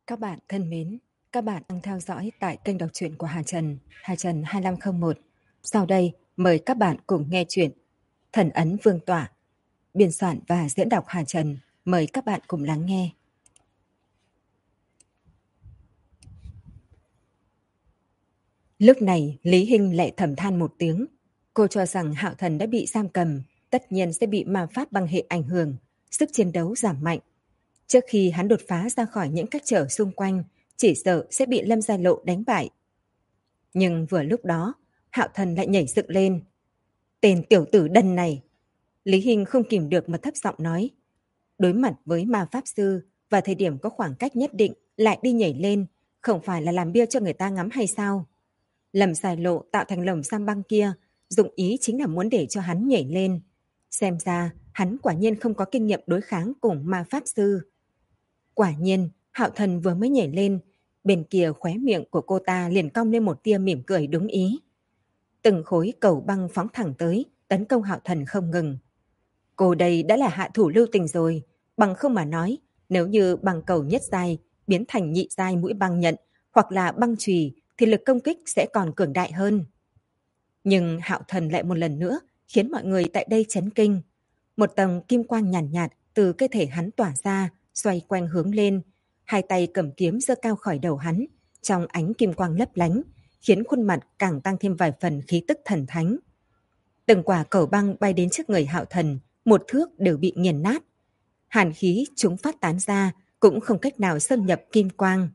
Các bạn thân mến, các bạn đang theo dõi tại kênh đọc truyện của Hà Trần 2501. Sau đây, mời các bạn cùng nghe truyện Thần ấn Vương tọa, biên soạn và diễn đọc Hà Trần. Mời các bạn cùng lắng nghe. Lúc này, Lý Hinh lại thầm than một tiếng. Cô cho rằng Hạo Thần đã bị giam cầm, tất nhiên sẽ bị ma pháp băng hệ ảnh hưởng, sức chiến đấu giảm mạnh. Trước khi hắn đột phá ra khỏi những cách trở xung quanh, chỉ sợ sẽ bị Lâm Gia Lộ đánh bại. Nhưng vừa lúc đó, Hạo Thần lại nhảy dựng lên. Tên tiểu tử đần này! Lý Hinh không kìm được mà thấp giọng nói. Đối mặt với ma pháp sư và thời điểm có khoảng cách nhất định lại đi nhảy lên, không phải là làm bia cho người ta ngắm hay sao? Lâm Giải Lộ tạo thành lồng giam băng kia, dụng ý chính là muốn để cho hắn nhảy lên. Xem ra, hắn quả nhiên không có kinh nghiệm đối kháng cùng ma pháp sư. Quả nhiên, Hạo Thần vừa mới nhảy lên, bên kia khóe miệng của cô ta liền cong lên một tia mỉm cười đúng ý. Từng khối cầu băng phóng thẳng tới, tấn công Hạo Thần không ngừng. Cô đây đã là hạ thủ lưu tình rồi, bằng không mà nói, nếu như băng cầu nhất giai biến thành nhị giai mũi băng nhận hoặc là băng chùy thì lực công kích sẽ còn cường đại hơn. Nhưng Hạo Thần lại một lần nữa khiến mọi người tại đây chấn kinh. Một tầng kim quang nhàn nhạt, từ cơ thể hắn tỏa ra, xoay quanh hướng lên, hai tay cầm kiếm giơ cao khỏi đầu hắn, trong ánh kim quang lấp lánh, khiến khuôn mặt càng tăng thêm vài phần khí tức thần thánh. Từng quả cầu băng bay đến trước người Hạo Thần, một thước đều bị nghiền nát. Hàn khí chúng phát tán ra, cũng không cách nào xâm nhập kim quang.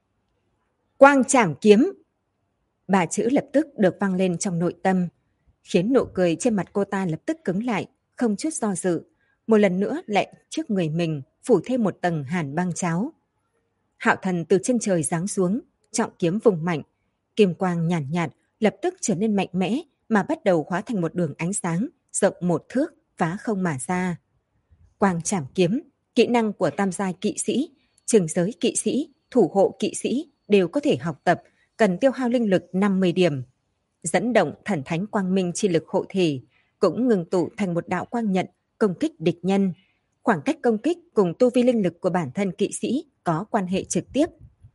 Quang trảm kiếm! Ba chữ lập tức được vang lên trong nội tâm, khiến nụ cười trên mặt cô ta lập tức cứng lại, không chút do dự. Một lần nữa lại trước người mình phủ thêm một tầng hàn băng cháo. Hạo Thần từ trên trời giáng xuống, trọng kiếm vùng mạnh, kim quang nhàn nhạt, lập tức trở nên mạnh mẽ mà bắt đầu hóa thành một đường ánh sáng rộng một thước phá không mà ra. Quang trảm kiếm, kỹ năng của tam giai kỵ sĩ, trường giới kỵ sĩ, thủ hộ kỵ sĩ đều có thể học tập, cần tiêu hao linh lực 50 điểm. Dẫn động thần thánh quang minh chi lực hộ thể, cũng ngừng tụ thành một đạo quang nhận công kích địch nhân. Khoảng cách công kích cùng tu vi linh lực của bản thân kỵ sĩ có quan hệ trực tiếp.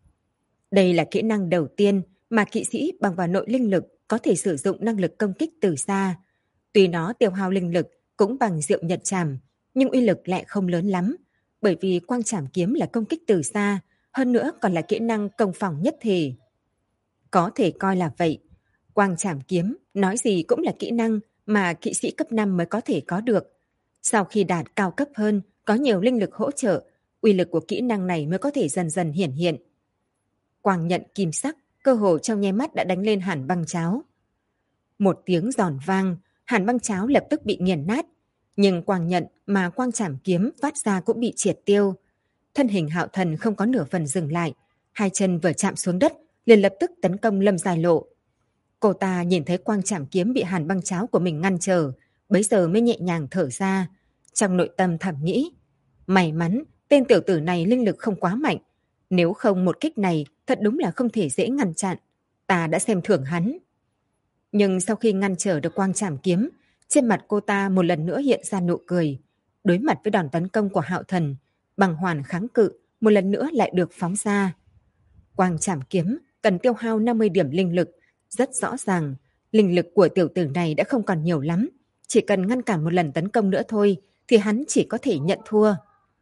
Đây là kỹ năng đầu tiên mà kỵ sĩ bằng vào nội linh lực có thể sử dụng năng lực công kích từ xa. Tuy nó tiêu hao linh lực cũng bằng diệu nhật trảm, nhưng uy lực lại không lớn lắm, bởi vì quang trảm kiếm là công kích từ xa, hơn nữa còn là kỹ năng công phòng nhất thể. Có thể coi là vậy. Quang trảm kiếm nói gì cũng là kỹ năng mà kỵ sĩ cấp 5 mới có thể có được. Sau khi đạt cao cấp hơn, có nhiều linh lực hỗ trợ, uy lực của kỹ năng này mới có thể dần dần hiển hiện. Quang nhận kim sắc, cơ hồ trong nháy mắt đã đánh lên hàn băng cháo. Một tiếng giòn vang, hàn băng cháo lập tức bị nghiền nát, nhưng quang nhận mà quang trảm kiếm phát ra cũng bị triệt tiêu. Thân hình Hạo Thần không có nửa phần dừng lại, hai chân vừa chạm xuống đất, liền lập tức tấn công Lâm Giải Lộ. Cô ta nhìn thấy quang trảm kiếm bị hàn băng cháo của mình ngăn trở, bấy giờ mới nhẹ nhàng thở ra. Trong nội tâm thầm nghĩ, may mắn tên tiểu tử này linh lực không quá mạnh, nếu không một kích này thật đúng là không thể dễ ngăn chặn. Ta đã xem thưởng hắn. Nhưng sau khi ngăn trở được quang trảm kiếm, trên mặt cô ta một lần nữa hiện ra nụ cười. Đối mặt với đòn tấn công của Hạo Thần, băng hoàn kháng cự một lần nữa lại được phóng ra. Quang trảm kiếm cần tiêu hao 50 điểm linh lực. Rất rõ ràng, linh lực của tiểu tử này đã không còn nhiều lắm. Chỉ cần ngăn cản một lần tấn công nữa thôi, thì hắn chỉ có thể nhận thua.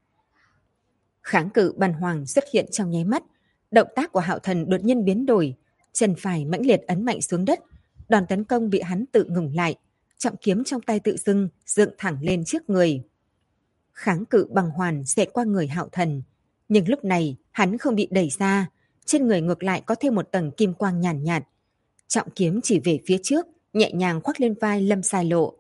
Kháng cự băng hoàng xuất hiện trong nháy mắt. Động tác của Hạo Thần đột nhiên biến đổi. Chân phải mãnh liệt ấn mạnh xuống đất. Đòn tấn công bị hắn tự ngừng lại. Trọng kiếm trong tay tự dưng dựng thẳng lên trước người. Kháng cự băng hoàn xẹt qua người Hạo Thần. Nhưng lúc này hắn không bị đẩy ra. Trên người ngược lại có thêm một tầng kim quang nhàn nhạt. Trọng kiếm chỉ về phía trước, nhẹ nhàng khoác lên vai Lâm Sai Lộ.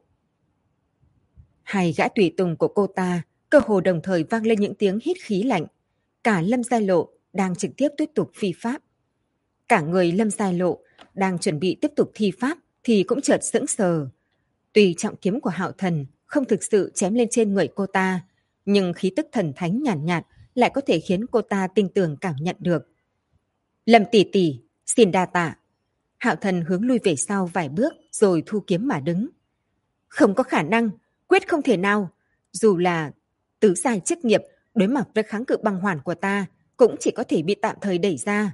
Hai gã tùy tùng của cô ta cơ hồ đồng thời vang lên những tiếng hít khí lạnh. Cả Lâm Sai Lộ đang trực tiếp tiếp tục phi pháp. Cả người Lâm Sai Lộ đang chuẩn bị tiếp tục thi pháp thì cũng chợt sững sờ. Tuy trọng kiếm của Hạo Thần không thực sự chém lên trên người cô ta, nhưng khí tức thần thánh nhàn nhạt lại có thể khiến cô ta tinh tường cảm nhận được. Lâm tỷ tỷ, xin đa tạ. Hạo Thần hướng lui về sau vài bước rồi thu kiếm mà đứng. Không có khả năng, quyết không thể nào. Dù là tứ giai chức nghiệp đối mặt với kháng cự băng hoàn của ta cũng chỉ có thể bị tạm thời đẩy ra.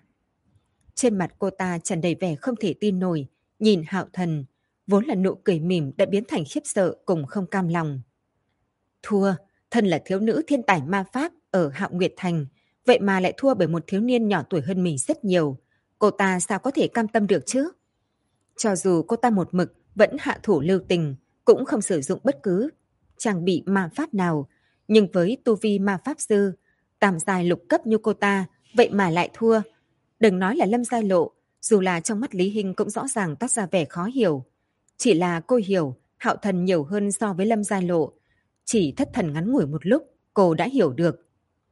Trên mặt cô ta tràn đầy vẻ không thể tin nổi, nhìn Hạo Thần, vốn là nụ cười mỉm đã biến thành khiếp sợ cùng không cam lòng. Thua, thân là thiếu nữ thiên tài ma pháp ở Hạo Nguyệt Thành, vậy mà lại thua bởi một thiếu niên nhỏ tuổi hơn mình rất nhiều. Cô ta sao có thể cam tâm được chứ? Cho dù cô ta một mực vẫn hạ thủ lưu tình, cũng không sử dụng bất cứ trang bị ma pháp nào, nhưng với tu vi ma pháp sư, tam giai lục cấp như cô ta, vậy mà lại thua. Đừng nói là Lâm Giai Lộ, dù là trong mắt Lý Hinh cũng rõ ràng toát ra vẻ khó hiểu. Chỉ là cô hiểu Hạo Thần nhiều hơn so với Lâm Giai Lộ. Chỉ thất thần ngắn ngủi một lúc, cô đã hiểu được.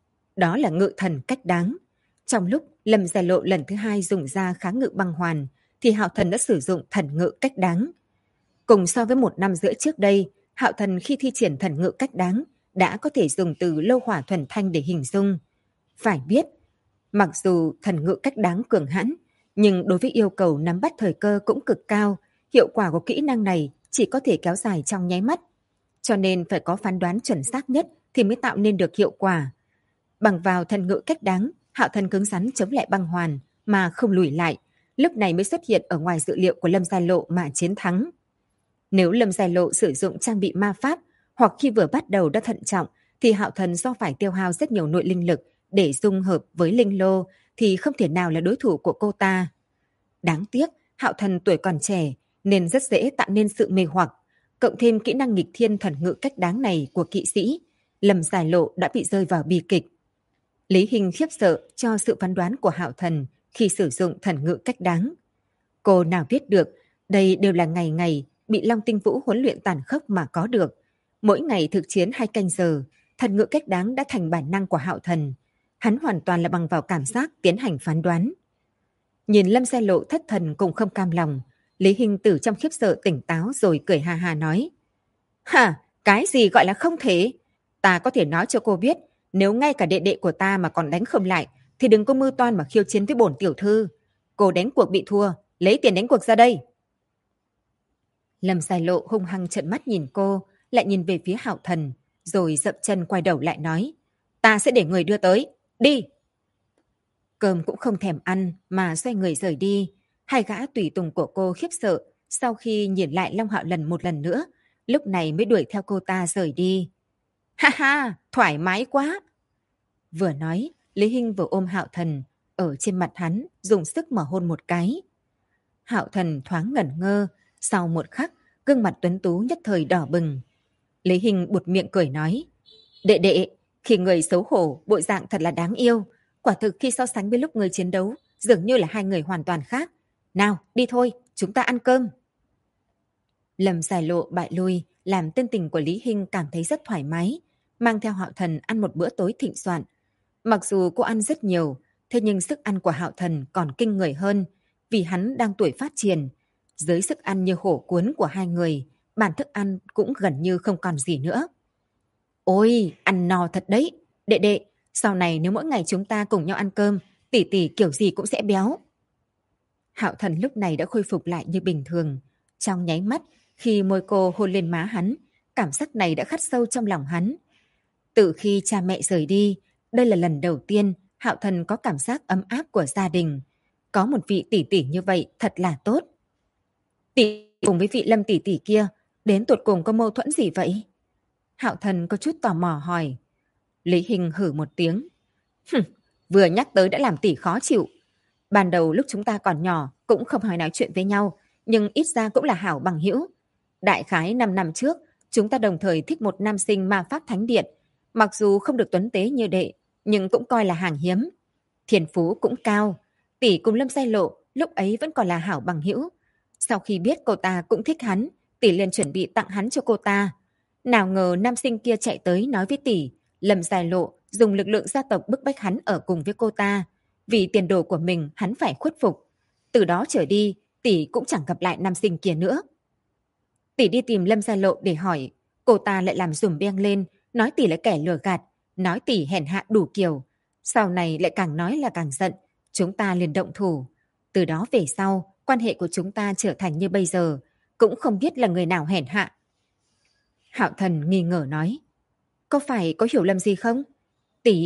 Đó là ngự thần cách đáng. Trong lúc Lâm Giai Lộ lần thứ hai dùng ra kháng ngự băng hoàn, thì Hạo Thần đã sử dụng thần ngự cách đáng. Cùng so với 1 năm rưỡi trước đây, Hạo Thần khi thi triển thần ngự cách đáng đã có thể dùng từ lâu hỏa thuần thanh để hình dung. Phải biết, mặc dù thần ngự cách đáng cường hãn, nhưng đối với yêu cầu nắm bắt thời cơ cũng cực cao, hiệu quả của kỹ năng này chỉ có thể kéo dài trong nháy mắt. Cho nên phải có phán đoán chuẩn xác nhất thì mới tạo nên được hiệu quả. Bằng vào thần ngự cách đáng, Hạo Thần cứng rắn chống lại băng hoàn mà không lùi lại, lúc này mới xuất hiện ở ngoài dự liệu của Lâm Giai Lộ mà chiến thắng. Nếu Lâm Giai Lộ sử dụng trang bị ma pháp hoặc khi vừa bắt đầu đã thận trọng, thì Hạo Thần do phải tiêu hao rất nhiều nội linh lực để dung hợp với linh lô thì không thể nào là đối thủ của cô ta. Đáng tiếc, Hạo Thần tuổi còn trẻ nên rất dễ tạo nên sự mê hoặc, cộng thêm kỹ năng nghịch thiên thần ngự cách đáng này của kỵ sĩ, Lâm Giai Lộ đã bị rơi vào bi kịch. Lý Hinh khiếp sợ cho sự phán đoán của Hạo Thần khi sử dụng thần ngự cách đáng. Cô nào biết được, đây đều là ngày ngày bị Long Tinh Vũ huấn luyện tàn khốc mà có được. Mỗi ngày thực chiến 2 canh giờ, thần ngự cách đáng đã thành bản năng của Hạo Thần. Hắn hoàn toàn là bằng vào cảm giác tiến hành phán đoán. Nhìn Lâm Giai Lộ thất thần cùng không cam lòng, Lý Hinh từ trong khiếp sợ tỉnh táo rồi cười ha ha nói. Hả, cái gì gọi là không thể? Ta có thể nói cho cô biết, nếu ngay cả đệ đệ của ta mà còn đánh không lại, thì đừng có mưu toan mà khiêu chiến với bổn tiểu thư. Cô đánh cuộc bị thua, lấy tiền đánh cuộc ra đây. Lâm Giai Lộ hung hăng trợn mắt nhìn cô, lại nhìn về phía Hạo Thần, rồi dậm chân quay đầu lại nói. Ta sẽ để người đưa tới, đi! Cơm cũng không thèm ăn mà xoay người rời đi. Hai gã tùy tùng của cô khiếp sợ, sau khi nhìn lại Long Hạo Lần một lần nữa, lúc này mới đuổi theo cô ta rời đi. Ha ha, thoải mái quá! Vừa nói, Lý Hinh vừa ôm Hạo Thần, ở trên mặt hắn dùng sức mà hôn một cái. Hạo Thần thoáng ngẩn ngơ, sau một khắc, gương mặt tuấn tú nhất thời đỏ bừng. Lý Hinh buột miệng cười nói, đệ đệ, khi người xấu hổ, bộ dạng thật là đáng yêu. Quả thực khi so sánh với lúc người chiến đấu, dường như là hai người hoàn toàn khác. Nào, đi thôi, chúng ta ăn cơm. Lâm Giai Lộ bại lui, làm tên tình của Lý Hinh cảm thấy rất thoải mái, mang theo Hạo Thần ăn một bữa tối thịnh soạn. Mặc dù cô ăn rất nhiều, thế nhưng sức ăn của Hạo Thần còn kinh người hơn, vì hắn đang tuổi phát triển. Dưới sức ăn như hổ cuốn của hai người, bàn thức ăn cũng gần như không còn gì nữa. Ôi, ăn no thật đấy. Đệ đệ, sau này nếu mỗi ngày chúng ta cùng nhau ăn cơm, tỷ tỷ kiểu gì cũng sẽ béo. Hạo Thần lúc này đã khôi phục lại như bình thường. Trong nháy mắt, khi môi cô hôn lên má hắn, cảm giác này đã khắc sâu trong lòng hắn. Từ khi cha mẹ rời đi, đây là lần đầu tiên Hạo Thần có cảm giác ấm áp của gia đình. Có một vị tỷ tỷ như vậy thật là tốt. Tỷ cùng với vị Lâm tỷ tỷ kia, đến tột cùng có mâu thuẫn gì vậy? Hạo Thần có chút tò mò hỏi. Lý Hinh hử một tiếng. Vừa nhắc tới đã làm tỷ khó chịu. Ban đầu lúc chúng ta còn nhỏ cũng không hỏi nói chuyện với nhau, nhưng ít ra cũng là hảo bằng hữu. Đại khái 5 năm trước, chúng ta đồng thời thích một nam sinh ma pháp thánh điện. Mặc dù không được tuấn tế như đệ, nhưng cũng coi là hàng hiếm. Thiên phú cũng cao. Tỷ cùng Lâm Giai Lộ lúc ấy vẫn còn là hảo bằng hữu. Sau khi biết cô ta cũng thích hắn, tỷ liền chuẩn bị tặng hắn cho cô ta. Nào ngờ nam sinh kia chạy tới nói với tỷ, Lâm Giai Lộ dùng lực lượng gia tộc bức bách hắn ở cùng với cô ta. Vì tiền đồ của mình hắn phải khuất phục. Từ đó trở đi, tỷ cũng chẳng gặp lại nam sinh kia nữa. Tỷ đi tìm Lâm Giai Lộ để hỏi, cô ta lại làm dùm beng lên, nói tỷ là kẻ lừa gạt, nói tỷ hèn hạ đủ kiểu. Sau này lại càng nói là càng giận, chúng ta liền động thủ. Từ đó về sau, quan hệ của chúng ta trở thành như bây giờ, cũng không biết là người nào hèn hạ. Hạo Thần nghi ngờ nói, có phải có hiểu lầm gì không? Tỷ,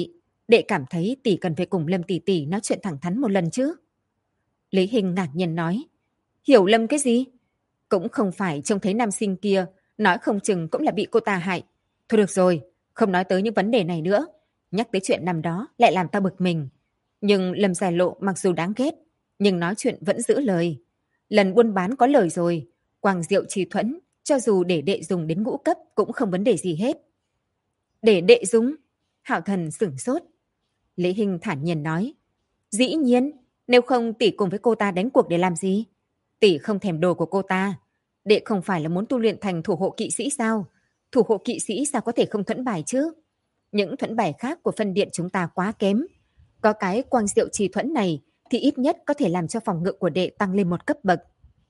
Đệ cảm thấy tỷ cần phải cùng Lâm tỷ tỷ nói chuyện thẳng thắn một lần chứ. Lý Hình ngạc nhiên nói. Hiểu lầm cái gì? Cũng không phải trông thấy nam sinh kia, nói không chừng cũng là bị cô ta hại. Thôi được rồi, không nói tới những vấn đề này nữa. Nhắc tới chuyện năm đó lại làm ta bực mình. Nhưng Lâm Giải Lộ mặc dù đáng ghét, nhưng nói chuyện vẫn giữ lời. Lần buôn bán có lời rồi, quàng rượu trì thuẫn, cho dù để đệ dùng đến ngũ cấp cũng không vấn đề gì hết. Để đệ dùng? Hạo Thần sửng sốt. Lý Hình thản nhiên nói. Dĩ nhiên, nếu không tỷ cùng với cô ta đánh cuộc để làm gì? Tỷ không thèm đồ của cô ta. Đệ không phải là muốn tu luyện thành thủ hộ kỵ sĩ sao? Thủ hộ kỵ sĩ sao có thể không thuẫn bài chứ? Những thuẫn bài khác của phân điện chúng ta quá kém. Có cái quang diệu trì thuẫn này thì ít nhất có thể làm cho phòng ngự của đệ tăng lên một cấp bậc.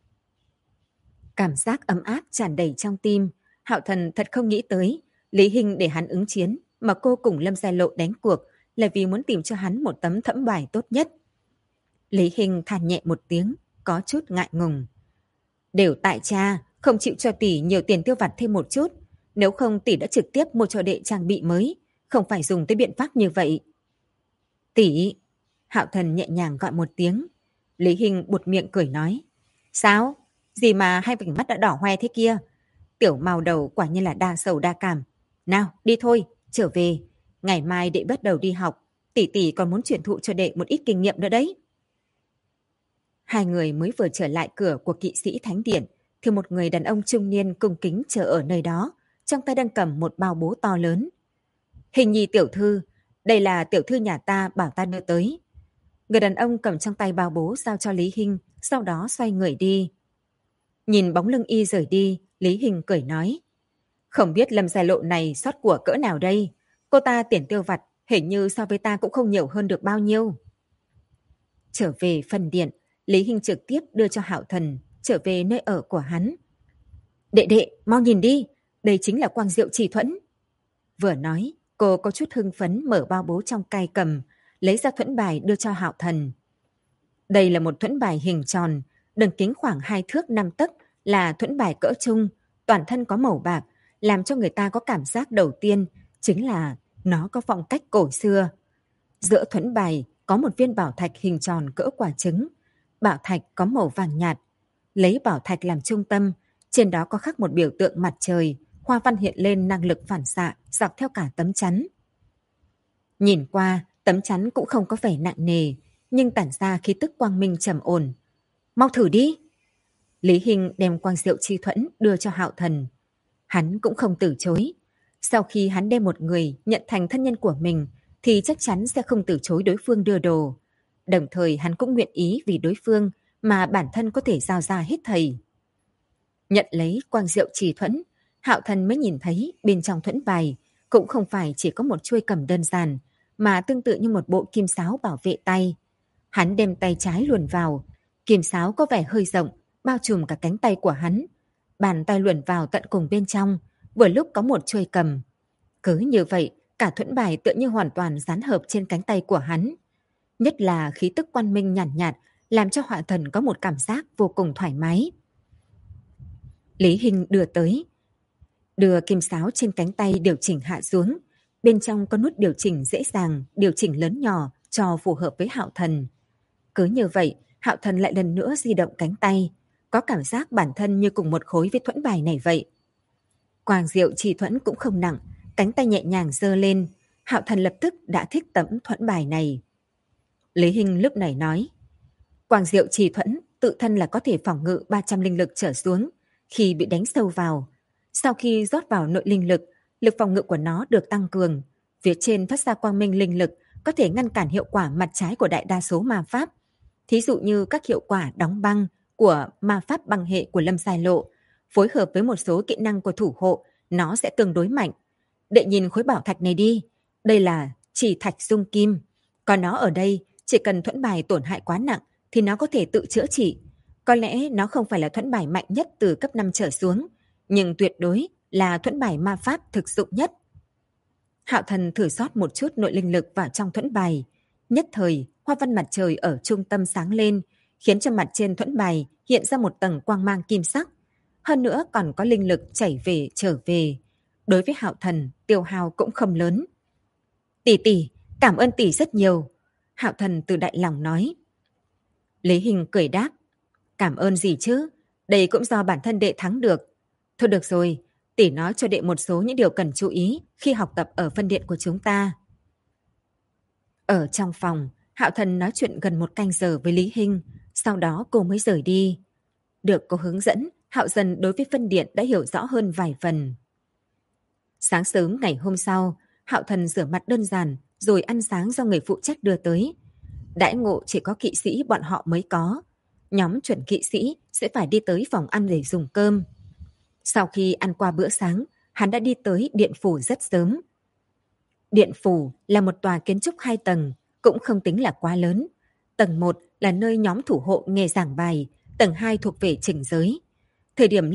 Cảm giác ấm áp tràn đầy trong tim. Hạo Thần thật không nghĩ tới Lý Hình để hắn ứng chiến mà cô cùng Lâm Giai Lộ đánh cuộc là vì muốn tìm cho hắn một tấm thẫm bài tốt nhất. Lý Hình than nhẹ một tiếng, có chút ngại ngùng. Đều tại cha, không chịu cho tỷ nhiều tiền tiêu vặt thêm một chút. Nếu không tỷ đã trực tiếp mua cho đệ trang bị mới, không phải dùng tới biện pháp như vậy. Tỷ, Hạo Thần nhẹ nhàng gọi một tiếng. Lý Hình buột miệng cười nói. Sao? Gì mà hai vành mắt đã đỏ hoe thế kia? Tiểu màu đầu quả nhiên là đa sầu đa cảm. Nào, đi thôi, trở về. Ngày mai đệ bắt đầu đi học. Tỷ tỷ còn muốn truyền thụ cho đệ một ít kinh nghiệm nữa đấy. Hai người mới vừa trở lại cửa của kỵ sĩ thánh điện, thì một người đàn ông trung niên cung kính chờ ở nơi đó, trong tay đang cầm một bao bố to lớn. Hình Nhi tiểu thư, đây là tiểu thư nhà ta bảo ta đưa tới. Người đàn ông cầm trong tay bao bố giao cho Lý Hinh, sau đó xoay người đi. Nhìn bóng lưng y rời đi, Lý Hinh cười nói. Không biết Lâm Giai Lộ này sót của cỡ nào đây? Cô ta tiền tiêu vặt, hình như so với ta cũng không nhiều hơn được bao nhiêu. Trở về phần điện, Lý Hinh trực tiếp đưa cho Hạo Thần trở về nơi ở của hắn. Đệ đệ, mau nhìn đi, đây chính là quang diệu trì thuẫn. Vừa nói, cô có chút hưng phấn mở bao bố trong tay cầm, lấy ra thuẫn bài đưa cho Hạo Thần. Đây là một thuẫn bài hình tròn, đường kính khoảng 2 thước 5 tấc, là thuẫn bài cỡ trung, toàn thân có màu bạc, làm cho người ta có cảm giác đầu tiên chính là nó có phong cách cổ xưa. Giữa thuẫn bài có một viên bảo thạch hình tròn cỡ quả trứng. Bảo thạch có màu vàng nhạt. Lấy bảo thạch làm trung tâm, trên đó có khắc một biểu tượng mặt trời, hoa văn hiện lên năng lực phản xạ dọc theo cả tấm chắn. Nhìn qua, tấm chắn cũng không có vẻ nặng nề, nhưng tản ra khí tức quang minh trầm ổn. Mau thử đi! Lý Hinh đem quang diệu chi thuẫn đưa cho Hạo Thần. Hắn cũng không từ chối. Sau khi hắn đem một người nhận thành thân nhân của mình, thì chắc chắn sẽ không từ chối đối phương đưa đồ. Đồng thời hắn cũng nguyện ý vì đối phương mà bản thân có thể giao ra hết thầy. Nhận lấy quang diệu trì thuẫn, Hạo Thần mới nhìn thấy bên trong thuẫn bài cũng không phải chỉ có một chuôi cầm đơn giản, mà tương tự như một bộ kim sáo bảo vệ tay. Hắn đem tay trái luồn vào, kim sáo có vẻ hơi rộng, bao trùm cả cánh tay của hắn. Bàn tay luồn vào tận cùng bên trong, vừa lúc có một chuôi cầm. Cứ như vậy, cả thuẫn bài tựa như hoàn toàn dán hợp trên cánh tay của hắn. Nhất là khí tức quang minh nhàn nhạt, làm cho Hạo Thần có một cảm giác vô cùng thoải mái. Lý Hinh đưa kim sáo trên cánh tay điều chỉnh hạ xuống. Bên trong có nút điều chỉnh dễ dàng, điều chỉnh lớn nhỏ cho phù hợp với Hạo Thần. Cứ như vậy, Hạo Thần lại lần nữa di động cánh tay, có cảm giác bản thân như cùng một khối với thuẫn bài này vậy. Quang diệu trì thuẫn cũng không nặng, cánh tay nhẹ nhàng giơ lên, Hạo Thần lập tức đã thích tấm thuẫn bài này. Lý Hinh lúc này nói, quang diệu trì thuẫn tự thân là có thể phòng ngự 300 linh lực trở xuống khi bị đánh sâu vào. Sau khi rót vào nội linh lực, lực phòng ngự của nó được tăng cường. Phía trên phát ra quang minh linh lực có thể ngăn cản hiệu quả mặt trái của đại đa số ma pháp. Thí dụ như các hiệu quả đóng băng của ma pháp băng hệ của Lâm Giai Lộ, phối hợp với một số kỹ năng của thủ hộ, nó sẽ tương đối mạnh. Đệ nhìn khối bảo thạch này đi, đây là chỉ thạch dung kim. Còn nó ở đây, chỉ cần thuẫn bài tổn hại quá nặng thì nó có thể tự chữa trị. Có lẽ nó không phải là thuẫn bài mạnh nhất từ cấp 5 trở xuống, nhưng tuyệt đối là thuẫn bài ma pháp thực dụng nhất. Hạo Thần thử rót một chút nội linh lực vào trong thuẫn bài. Nhất thời, hoa văn mặt trời ở trung tâm sáng lên, khiến cho mặt trên thuẫn bài hiện ra một tầng quang mang kim sắc. Hơn nữa còn có linh lực chảy về trở về. Đối với Hạo Thần, tiêu hao cũng không lớn. Tỷ tỷ, Cảm ơn tỷ rất nhiều, Hạo Thần từ đại lòng nói. Lý Hình cười đáp, cảm ơn gì chứ, đây cũng do bản thân đệ thắng được. Thôi được rồi, tỷ nói cho đệ một số những điều cần chú ý khi học tập ở phân điện của chúng ta. Ở trong phòng, Hạo Thần nói chuyện gần 1 canh giờ với Lý Hinh, sau đó cô mới rời đi. Được cô hướng dẫn, Hạo dần đối với phân điện đã hiểu rõ hơn vài phần. Sáng sớm ngày hôm sau, Hạo Thần rửa mặt đơn giản rồi ăn sáng do người phụ trách đưa tới. Đãi ngộ chỉ có kỵ sĩ bọn họ mới có. Nhóm chuẩn kỵ sĩ sẽ phải đi tới phòng ăn để dùng cơm. Sau khi ăn qua bữa sáng, hắn đã đi tới điện phủ rất sớm. Điện phủ là một tòa kiến trúc 2 tầng, cũng không tính là quá lớn. Tầng 1 là nơi nhóm thủ hộ nghe giảng bài, tầng 2 thuộc về chỉnh giới. Thời điểm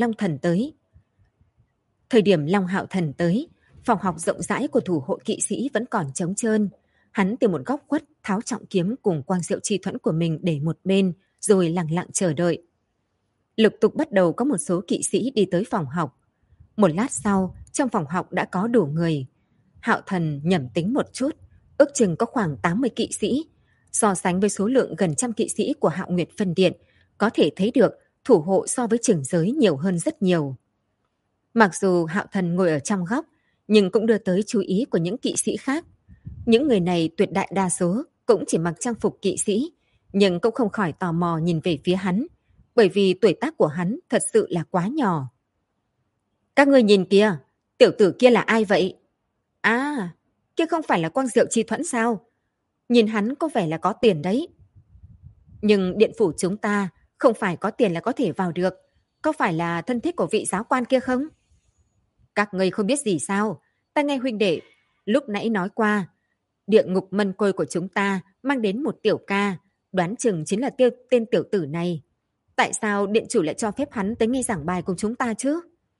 Long Hạo Thần tới, phòng học rộng rãi của thủ hộ kỵ sĩ vẫn còn trống trơn. Hắn tìm một góc khuất tháo trọng kiếm cùng quang diệu chi thuẫn của mình để một bên, rồi lặng lặng chờ đợi. Lục tục bắt đầu có một số kỵ sĩ đi tới phòng học. Một lát sau, trong phòng học đã có đủ người. Hạo Thần nhẩm tính một chút, ước chừng có khoảng 80 kỵ sĩ. So sánh với số lượng gần trăm kỵ sĩ của Hạo Nguyệt Phân Điện, có thể thấy được thủ hộ so với chỉnh giới nhiều hơn rất nhiều. Mặc dù Hạo Thần ngồi ở trong góc, nhưng cũng đưa tới chú ý của những kỵ sĩ khác. Những người này tuyệt đại đa số cũng chỉ mặc trang phục kỵ sĩ, nhưng cũng không khỏi tò mò nhìn về phía hắn, bởi vì tuổi tác của hắn thật sự là quá nhỏ. Các ngươi nhìn kìa, tiểu tử kia là ai vậy? À, kia không phải là Quang Diệu Chi Thuẫn sao? Nhìn hắn có vẻ là có tiền đấy. Nhưng điện phủ chúng ta không phải có tiền là có thể vào được. Có phải là thân thích của vị giáo quan kia không? Các ngươi không biết gì sao? Ta nghe huynh đệ lúc nãy nói qua, địa ngục mân côi của chúng ta mang đến một tiểu ca, đoán chừng chính là tên tiểu tử này. Tại sao điện chủ lại cho phép hắn tới nghe giảng bài cùng chúng ta chứ?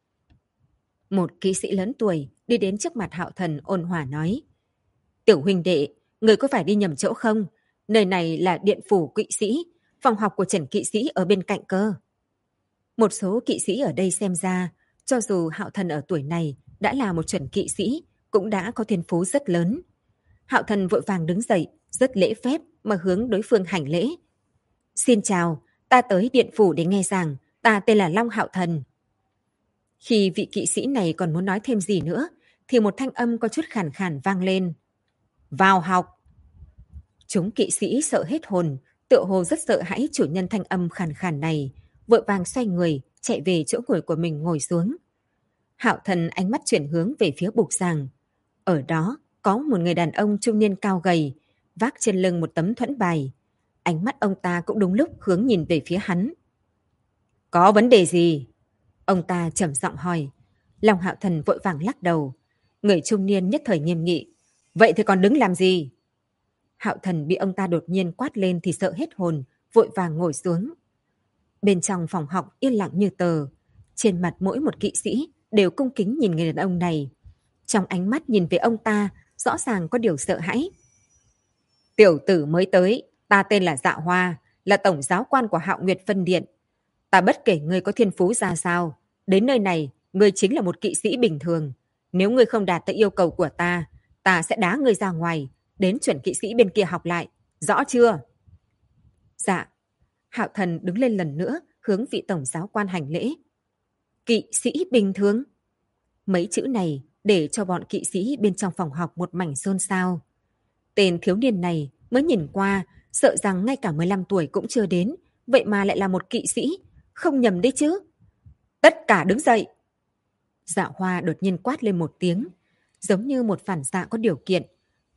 Một kỵ sĩ lớn tuổi đi đến trước mặt Hạo Thần ôn hòa nói, tiểu huynh đệ, người có phải đi nhầm chỗ không? Nơi này là điện phủ kỵ sĩ, phòng học của Trần kỵ sĩ ở bên cạnh cơ. Một số kỵ sĩ ở đây xem ra, cho dù Hạo Thần ở tuổi này đã là một chuẩn kỵ sĩ, cũng đã có thiên phú rất lớn. Hạo Thần vội vàng đứng dậy, rất lễ phép mà hướng đối phương hành lễ. Xin chào, ta tới điện phủ để nghe giảng, ta tên là Long Hạo Thần. Khi vị kỵ sĩ này còn muốn nói thêm gì nữa, thì một thanh âm có chút khàn khàn vang lên. Vào học! Chúng kỵ sĩ sợ hết hồn, tựa hồ rất sợ hãi chủ nhân thanh âm khàn khàn này, vội vàng xoay người, chạy về chỗ ngồi của mình ngồi xuống. Hạo Thần ánh mắt chuyển hướng về phía bục giảng. Ở đó có một người đàn ông trung niên cao gầy, vác trên lưng một tấm thuẫn bài. Ánh mắt ông ta cũng đúng lúc hướng nhìn về phía hắn. Có vấn đề gì? Ông ta trầm giọng hỏi. Long Hạo Thần vội vàng lắc đầu. Người trung niên nhất thời nghiêm nghị. Vậy thì còn đứng làm gì? Hạo Thần bị ông ta đột nhiên quát lên thì sợ hết hồn, vội vàng ngồi xuống. Bên trong phòng học yên lặng như tờ. Trên mặt mỗi một kỵ sĩ đều cung kính nhìn người đàn ông này. Trong ánh mắt nhìn về ông ta, rõ ràng có điều sợ hãi. Tiểu tử mới tới, ta tên là Dạ Hoa, là tổng giáo quan của Hạo Nguyệt Phân Điện. Ta bất kể ngươi có thiên phú ra sao, đến nơi này, ngươi chính là một kỵ sĩ bình thường. Nếu ngươi không đạt tới yêu cầu của ta, ta sẽ đá ngươi ra ngoài, đến chuẩn kỵ sĩ bên kia học lại. Rõ chưa? Dạ. Hạo Thần đứng lên lần nữa, hướng vị tổng giáo quan hành lễ. Kỵ sĩ bình thường? Mấy chữ này để cho bọn kỵ sĩ bên trong phòng học một mảnh xôn xao. Tên thiếu niên này mới nhìn qua, sợ rằng ngay cả 15 tuổi cũng chưa đến, vậy mà lại là một kỵ sĩ, không nhầm đấy chứ. Tất cả đứng dậy. Dạ Hoa đột nhiên quát lên một tiếng, giống như một phản xạ có điều kiện.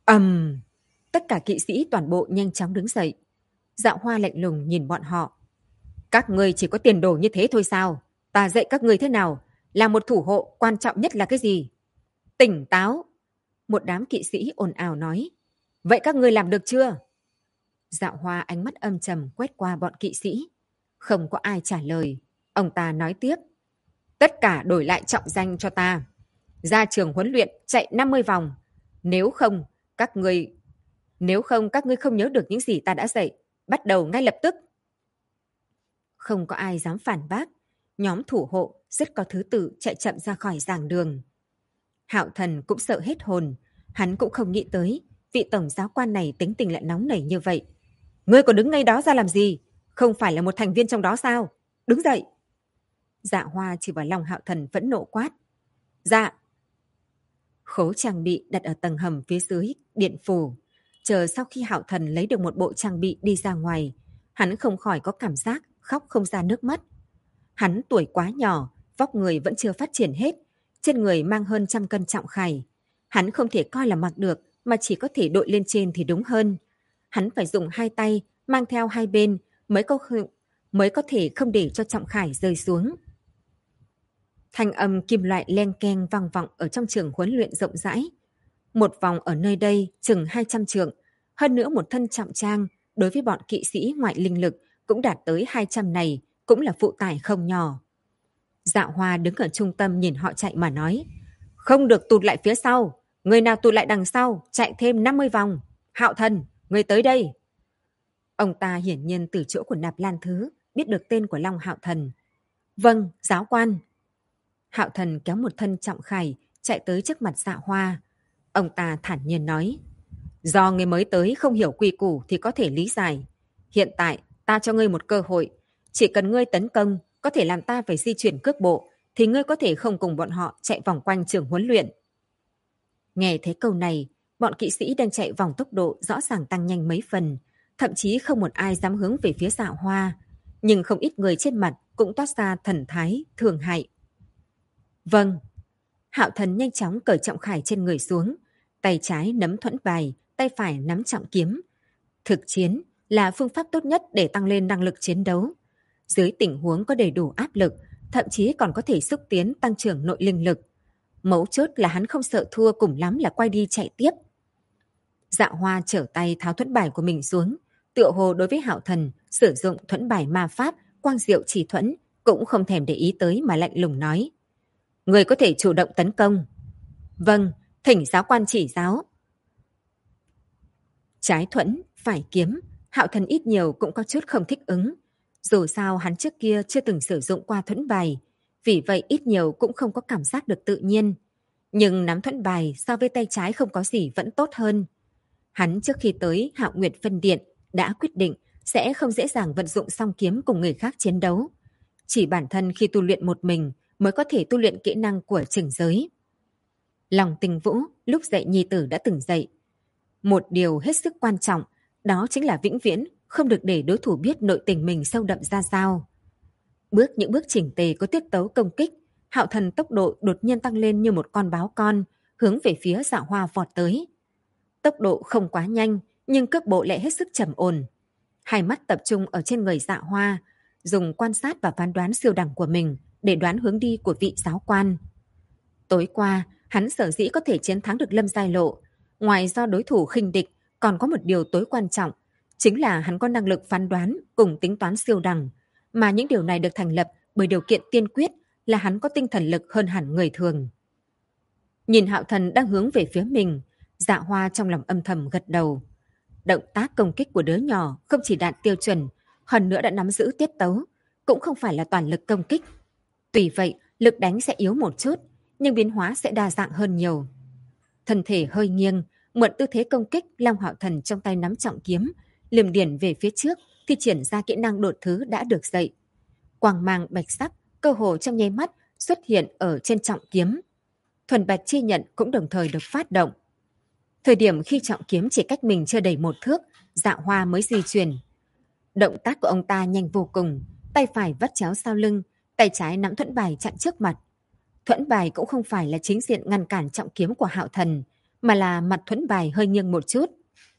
Tất cả kỵ sĩ toàn bộ nhanh chóng đứng dậy. Dạ Hoa lạnh lùng nhìn bọn họ. Các ngươi chỉ có tiền đồ như thế thôi sao? Ta dạy các ngươi thế nào? Là một thủ hộ quan trọng nhất là cái gì? Tỉnh táo. Một đám kỵ sĩ ồn ào nói. Vậy các ngươi làm được chưa? Dạ Hoa ánh mắt âm trầm quét qua bọn kỵ sĩ. Không có ai trả lời. Ông ta nói tiếp. Tất cả đổi lại trọng danh cho ta. Ra trường huấn luyện chạy 50 vòng. Nếu không, các ngươi không nhớ được những gì ta đã dạy. Bắt đầu ngay lập tức. Không có ai dám phản bác. Nhóm thủ hộ rất có thứ tự chạy chậm ra khỏi giảng đường. Hạo Thần cũng sợ hết hồn. Hắn cũng không nghĩ tới vị tổng giáo quan này tính tình lại nóng nảy như vậy. Ngươi còn đứng ngay đó ra làm gì? Không phải là một thành viên trong đó sao? Đứng dậy! Dạ Hoa chỉ vào Long Hạo Thần vẫn nộ quát. Dạ! Khố trang bị đặt ở tầng hầm phía dưới điện phủ. Chờ sau khi Hạo Thần lấy được một bộ trang bị đi ra ngoài, hắn không khỏi có cảm giác khóc không ra nước mắt. Hắn tuổi quá nhỏ, vóc người vẫn chưa phát triển hết, trên người mang hơn 100 cân trọng khải. Hắn không thể coi là mặc được, mà chỉ có thể đội lên trên thì đúng hơn. Hắn phải dùng 2 tay, mang theo 2 bên, mới có thể không để cho trọng khải rơi xuống. Thanh âm kim loại len keng vang vọng ở trong trường huấn luyện rộng rãi. Một vòng ở nơi đây chừng 200 trượng, hơn nữa một thân trọng trang, đối với bọn kỵ sĩ ngoại linh lực cũng đạt tới 200 này, cũng là phụ tải không nhỏ. Dạ Hoa đứng ở trung tâm nhìn họ chạy mà nói, không được tụt lại phía sau, người nào tụt lại đằng sau, chạy thêm 50 vòng. Hạo Thần, người tới đây. Ông ta hiển nhiên từ chỗ của Nạp Lan Thứ biết được tên của Long Hạo Thần. Vâng, giáo quan. Hạo Thần kéo một thân trọng khải chạy tới trước mặt Dạ Hoa. Ông ta thản nhiên nói, do người mới tới không hiểu quy củ thì có thể lý giải. Hiện tại ta cho ngươi một cơ hội, chỉ cần ngươi tấn công có thể làm ta phải di chuyển cước bộ thì ngươi có thể không cùng bọn họ chạy vòng quanh trường huấn luyện. Nghe thấy câu này, bọn kỵ sĩ đang chạy vòng tốc độ rõ ràng tăng nhanh mấy phần, thậm chí không một ai dám hướng về phía Dạ Hoa, nhưng không ít người trên mặt cũng toát ra thần thái thường hại. Vâng. Hạo Thần nhanh chóng cởi trọng khải trên người xuống, tay trái nắm thuẫn bài, tay phải nắm trọng kiếm. Thực chiến là phương pháp tốt nhất để tăng lên năng lực chiến đấu. Dưới tình huống có đầy đủ áp lực, thậm chí còn có thể xúc tiến tăng trưởng nội linh lực. Mấu chốt là hắn không sợ thua, cùng lắm là quay đi chạy tiếp. Dạ Hoa trở tay tháo thuẫn bài của mình xuống, tựa hồ đối với Hạo Thần sử dụng thuẫn bài ma pháp quang diệu chỉ thuẫn cũng không thèm để ý tới mà lạnh lùng nói, người có thể chủ động tấn công. Vâng, thỉnh giáo quan chỉ giáo. Trái thuẫn, phải kiếm, Hạo Thần ít nhiều cũng có chút không thích ứng. Dù sao hắn trước kia chưa từng sử dụng qua thuẫn bài, vì vậy ít nhiều cũng không có cảm giác được tự nhiên. Nhưng nắm thuẫn bài so với tay trái không có gì vẫn tốt hơn. Hắn trước khi tới Hạo Nguyệt Phân Điện đã quyết định sẽ không dễ dàng vận dụng song kiếm cùng người khác chiến đấu. Chỉ bản thân khi tu luyện một mình mới có thể tu luyện kỹ năng của chỉnh giới. Lòng Tình Vũ lúc dạy nhi tử đã từng dạy. Một điều hết sức quan trọng, đó chính là vĩnh viễn không được để đối thủ biết nội tình mình sâu đậm ra sao. Những bước chỉnh tề có tiết tấu công kích, Hạo Thần tốc độ đột nhiên tăng lên như một con báo con, hướng về phía Dạ Hoa vọt tới. Tốc độ không quá nhanh, nhưng cước bộ lại hết sức trầm ổn. Hai mắt tập trung ở trên người Dạ Hoa, dùng quan sát và phán đoán siêu đẳng của mình để đoán hướng đi của vị giáo quan. Tối qua, hắn sở dĩ có thể chiến thắng được Lâm Giai Lộ, ngoài do đối thủ khinh địch, còn có một điều tối quan trọng, chính là hắn có năng lực phán đoán cùng tính toán siêu đẳng, mà những điều này được thành lập bởi điều kiện tiên quyết là hắn có tinh thần lực hơn hẳn người thường. Nhìn Hạo Thần đang hướng về phía mình, Dạ Hoa trong lòng âm thầm gật đầu. Động tác công kích của đứa nhỏ không chỉ đạt tiêu chuẩn, hơn nữa đã nắm giữ tiết tấu, cũng không phải là toàn lực công kích. Tuy vậy, lực đánh sẽ yếu một chút, nhưng biến hóa sẽ đa dạng hơn nhiều. Thân thể hơi nghiêng, mượn tư thế công kích, Long Hạo Thần trong tay nắm trọng kiếm, liềm điển về phía trước, thi triển ra kỹ năng đột thứ đã được dạy. Quang mang bạch sắc, cơ hồ trong nháy mắt xuất hiện ở trên trọng kiếm. Thuần bạch chi nhận cũng đồng thời được phát động. Thời điểm khi trọng kiếm chỉ cách mình chưa đầy 1 thước, Dạ Hoa mới di chuyển. Động tác của ông ta nhanh vô cùng, tay phải vắt chéo sau lưng, tay trái nắm thuẫn bài chặn trước mặt. Thuẫn bài cũng không phải là chính diện ngăn cản trọng kiếm của Hạo Thần, mà là mặt thuẫn bài hơi nghiêng một chút.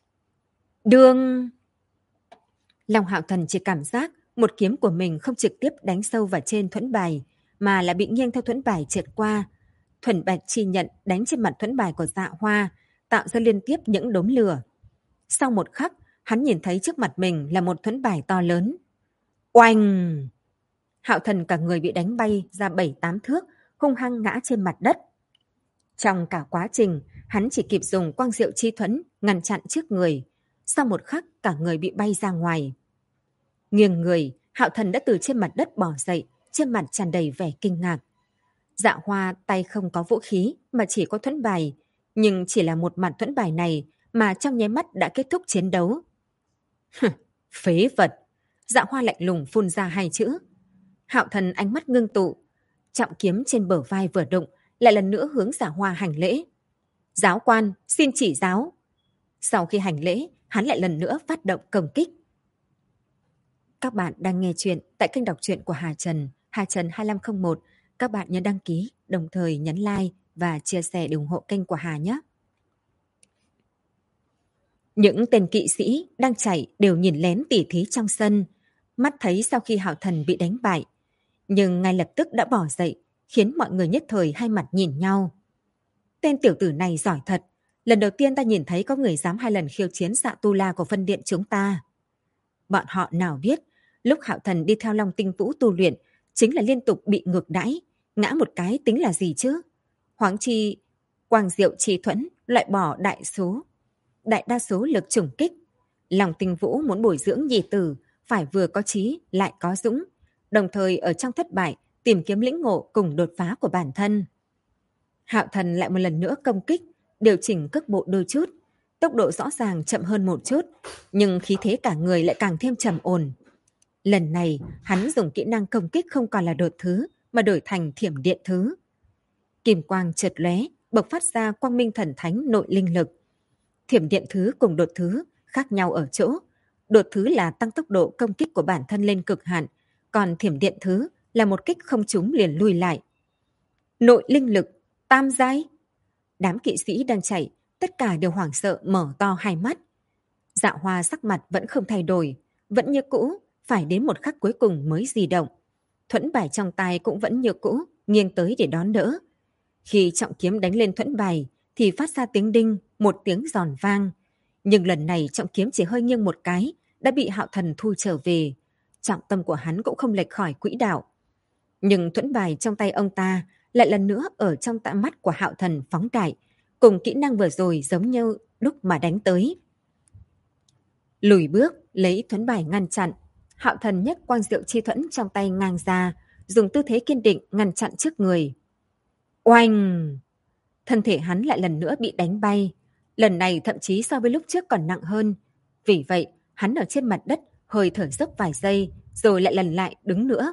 Đương! Long Hạo Thần chỉ cảm giác một kiếm của mình không trực tiếp đánh sâu vào trên thuẫn bài, mà là bị nghiêng theo thuẫn bài trượt qua. Thuần bạch chi nhận đánh trên mặt thuẫn bài của Dạ Hoa, tạo ra liên tiếp những đốm lửa. Sau một khắc, hắn nhìn thấy trước mặt mình là một thuẫn bài to lớn. Oanh! Hạo Thần cả người bị đánh bay ra 7-8 thước, hung hăng ngã trên mặt đất. Trong cả quá trình, hắn chỉ kịp dùng quang diệu chi thuẫn ngăn chặn trước người. Sau một khắc, cả người bị bay ra ngoài. Nghiêng người, Hạo Thần đã từ trên mặt đất bò dậy, trên mặt tràn đầy vẻ kinh ngạc. Dạ Hoa tay không có vũ khí mà chỉ có thuẫn bài, nhưng chỉ là một mặt thuẫn bài này mà trong nháy mắt đã kết thúc chiến đấu. Phế vật! Dạ Hoa lạnh lùng phun ra hai chữ. Hạo Thần ánh mắt ngưng tụ, trọng kiếm trên bờ vai vừa động, lại lần nữa hướng Dạ Hoa hành lễ. Giáo quan, xin chỉ giáo. Sau khi hành lễ, hắn lại lần nữa phát động công kích. Các bạn đang nghe chuyện tại kênh đọc truyện của Hà Trần 2501. Các bạn nhớ đăng ký, đồng thời nhấn like và chia sẻ để ủng hộ kênh của Hà nhé. Những tên kỵ sĩ đang chạy đều nhìn lén tỉ thí trong sân, mắt thấy sau khi Hạo Thần bị đánh bại, nhưng ngay lập tức đã bỏ dậy, khiến mọi người nhất thời hai mặt nhìn nhau. Tên tiểu tử này giỏi thật, lần đầu tiên ta nhìn thấy có người dám 2 lần khiêu chiến Dạ Tu La của phân điện chúng ta. Bọn họ nào biết, lúc Hạo Thần đi theo Long Tinh Vũ tu luyện, chính là liên tục bị ngược đãi, ngã một cái tính là gì chứ? Huống chi, Quang Diệu Chi Thuẫn loại bỏ đại đa số lực trùng kích. Long Tinh Vũ muốn bồi dưỡng nhi tử, phải vừa có trí lại có dũng, đồng thời ở trong thất bại tìm kiếm lĩnh ngộ cùng đột phá của bản thân. Hạo Thần lại một lần nữa công kích, điều chỉnh cước bộ đôi chút, tốc độ rõ ràng chậm hơn một chút, nhưng khí thế cả người lại càng thêm trầm ổn. Lần này, hắn dùng kỹ năng công kích không còn là đột thứ, mà đổi thành thiểm điện thứ. Kim quang chợt lóe, bộc phát ra quang minh thần thánh nội linh lực. Thiểm điện thứ cùng đột thứ khác nhau ở chỗ, đột thứ là tăng tốc độ công kích của bản thân lên cực hạn, còn thiểm điện thứ là một kích không trúng liền lui lại. Nội linh lực, tam giai. Đám kỵ sĩ đang chạy, tất cả đều hoảng sợ mở to hai mắt. Dạ Hoa sắc mặt vẫn không thay đổi, vẫn như cũ, phải đến một khắc cuối cùng mới di động. Thuẫn bài trong tay cũng vẫn như cũ, nghiêng tới để đón đỡ. Khi trọng kiếm đánh lên thuẫn bài, thì phát ra tiếng đinh, một tiếng giòn vang. Nhưng lần này trọng kiếm chỉ hơi nghiêng một cái, đã bị Hạo Thần thu trở về. Trọng tâm của hắn cũng không lệch khỏi quỹ đạo. Nhưng thuẫn bài trong tay ông ta lại lần nữa ở trong tã mắt của Hạo Thần phóng đại, cùng kỹ năng vừa rồi giống như lúc mà đánh tới. Lùi bước, lấy thuẫn bài ngăn chặn. Hạo Thần nhấc Quang Diệu Chi Thuẫn trong tay ngang ra, dùng tư thế kiên định ngăn chặn trước người. Oanh! Thân thể hắn lại lần nữa bị đánh bay. Lần này thậm chí so với lúc trước còn nặng hơn. Vì vậy, hắn ở trên mặt đất hơi thở dốc vài giây, rồi lại lần lại đứng nữa.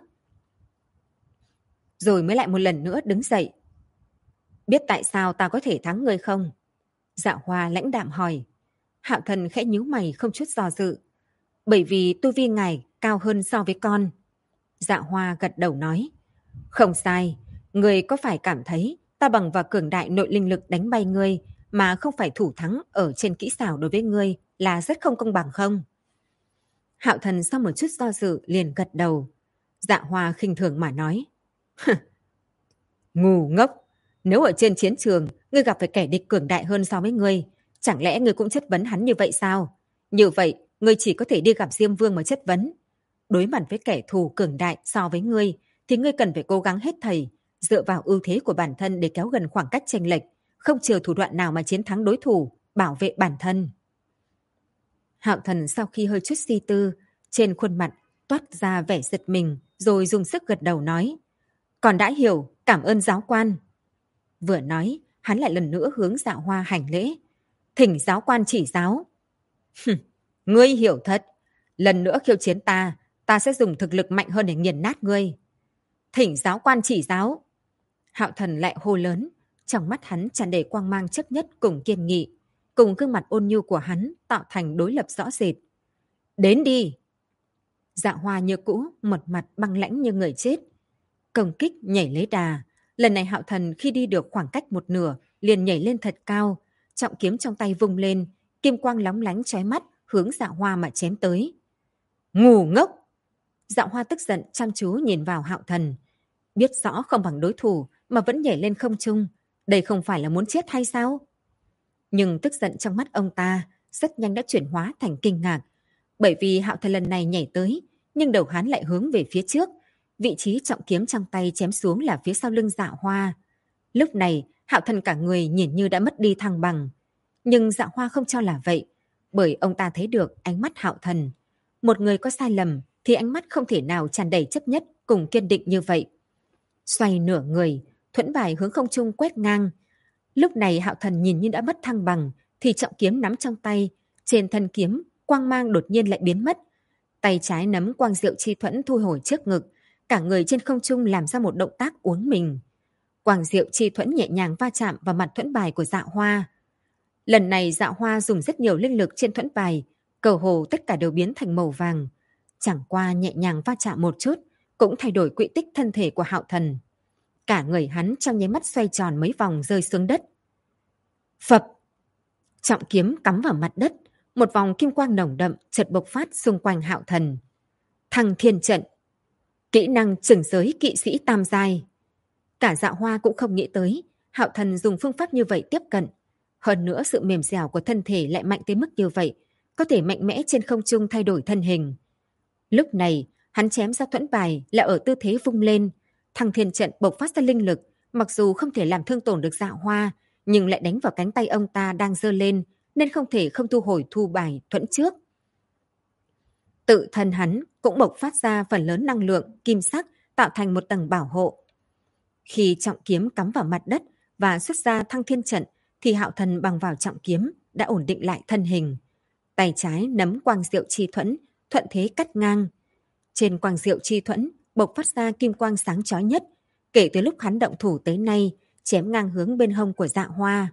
Rồi mới lại một lần nữa đứng dậy. Biết tại sao ta có thể thắng ngươi không? Dạ Hoa lãnh đạm hỏi. Hạo Thần khẽ nhíu mày không chút do dự. Bởi vì tu vi ngài cao hơn so với con. Dạ Hoa gật đầu nói. Không sai, ngươi có phải cảm thấy ta bằng vào cường đại nội linh lực đánh bay ngươi mà không phải thủ thắng ở trên kỹ xảo đối với ngươi là rất không công bằng không? Hạo Thần sau một chút do dự liền gật đầu. Dạ Hoa khinh thường mà nói. Ngu ngốc, nếu ở trên chiến trường ngươi gặp phải kẻ địch cường đại hơn so với ngươi, chẳng lẽ ngươi cũng chất vấn hắn như vậy sao? Như vậy, ngươi chỉ có thể đi gặp Diêm Vương mà chất vấn. Đối mặt với kẻ thù cường đại so với ngươi, thì ngươi cần phải cố gắng hết thảy, dựa vào ưu thế của bản thân để kéo gần khoảng cách chênh lệch, không chờ thủ đoạn nào mà chiến thắng đối thủ, bảo vệ bản thân. Hạo Thần sau khi hơi chút suy tư, trên khuôn mặt toát ra vẻ giật mình, rồi dùng sức gật đầu nói. Còn đã hiểu, cảm ơn giáo quan. Vừa nói, hắn lại lần nữa hướng Dạ Hoa hành lễ. Thỉnh giáo quan chỉ giáo. Ngươi hiểu thật. Lần nữa khiêu chiến ta sẽ dùng thực lực mạnh hơn để nghiền nát ngươi. Thỉnh giáo quan chỉ giáo. Hạo Thần lại hô lớn, trong mắt hắn tràn đầy quang mang chấp nhất cùng kiên nghị, cùng gương mặt ôn nhu của hắn tạo thành đối lập rõ rệt. Đến đi. Dạ Hoa như cũ, một mặt băng lãnh như người chết. Công kích nhảy lấy đà. Lần này Hạo Thần khi đi được khoảng cách một nửa, liền nhảy lên thật cao, trọng kiếm trong tay vung lên, kim quang lóng lánh chói mắt, hướng Dạ Hoa mà chém tới. Ngu ngốc! Dạ Hoa tức giận chăm chú nhìn vào Hạo Thần. Biết rõ không bằng đối thủ mà vẫn nhảy lên không trung, đây không phải là muốn chết hay sao? Nhưng tức giận trong mắt ông ta rất nhanh đã chuyển hóa thành kinh ngạc, bởi vì Hạo Thần lần này nhảy tới, nhưng đầu hắn lại hướng về phía trước, vị trí trọng kiếm trong tay chém xuống là phía sau lưng Dạ Hoa. Lúc này, Hạo Thần cả người nhìn như đã mất đi thăng bằng. Nhưng Dạ Hoa không cho là vậy, bởi ông ta thấy được ánh mắt Hạo Thần. Một người có sai lầm thì ánh mắt không thể nào tràn đầy chấp nhất cùng kiên định như vậy. Xoay nửa người, thuẫn bài hướng không trung quét ngang. Lúc này Hạo Thần nhìn như đã mất thăng bằng, thì trọng kiếm nắm trong tay, trên thân kiếm, quang mang đột nhiên lại biến mất. Tay trái nắm quang diệu chi thuẫn thu hồi trước ngực, cả người trên không trung làm ra một động tác uốn mình. Quang diệu chi thuẫn nhẹ nhàng va chạm vào mặt thuẫn bài của Dạ Hoa. Lần này Dạ Hoa dùng rất nhiều linh lực trên thuẫn bài, cơ hồ tất cả đều biến thành màu vàng. Chẳng qua nhẹ nhàng va chạm một chút, cũng thay đổi quỹ tích thân thể của Hạo Thần. Cả người hắn trong nháy mắt xoay tròn mấy vòng rơi xuống đất. Phập! Trọng kiếm cắm vào mặt đất, một vòng kim quang nồng đậm chợt bộc phát xung quanh Hạo Thần. Thăng Thiên Trận, kỹ năng chừng giới kỵ sĩ tam giai. Cả Dạ Hoa cũng không nghĩ tới Hạo Thần dùng phương pháp như vậy tiếp cận. Hơn nữa sự mềm dẻo của thân thể lại mạnh tới mức như vậy, có thể mạnh mẽ trên không trung thay đổi thân hình. Lúc này, hắn chém ra thuẫn bài là ở tư thế vung lên. Thăng Thiên Trận bộc phát ra linh lực, mặc dù không thể làm thương tổn được Dạ Hoa, nhưng lại đánh vào cánh tay ông ta đang giơ lên, nên không thể không thu hồi thu bài thuẫn trước. Tự thân hắn cũng bộc phát ra phần lớn năng lượng kim sắc, tạo thành một tầng bảo hộ. Khi trọng kiếm cắm vào mặt đất và xuất ra Thăng Thiên Trận, thì Hạo Thần bằng vào trọng kiếm đã ổn định lại thân hình. Tay trái nắm quang diệu chi thuẫn, thuận thế cắt ngang. Trên quang diệu chi thuẫn bộc phát ra kim quang sáng chói nhất, kể từ lúc hắn động thủ tới nay, chém ngang hướng bên hông của Dạ Hoa.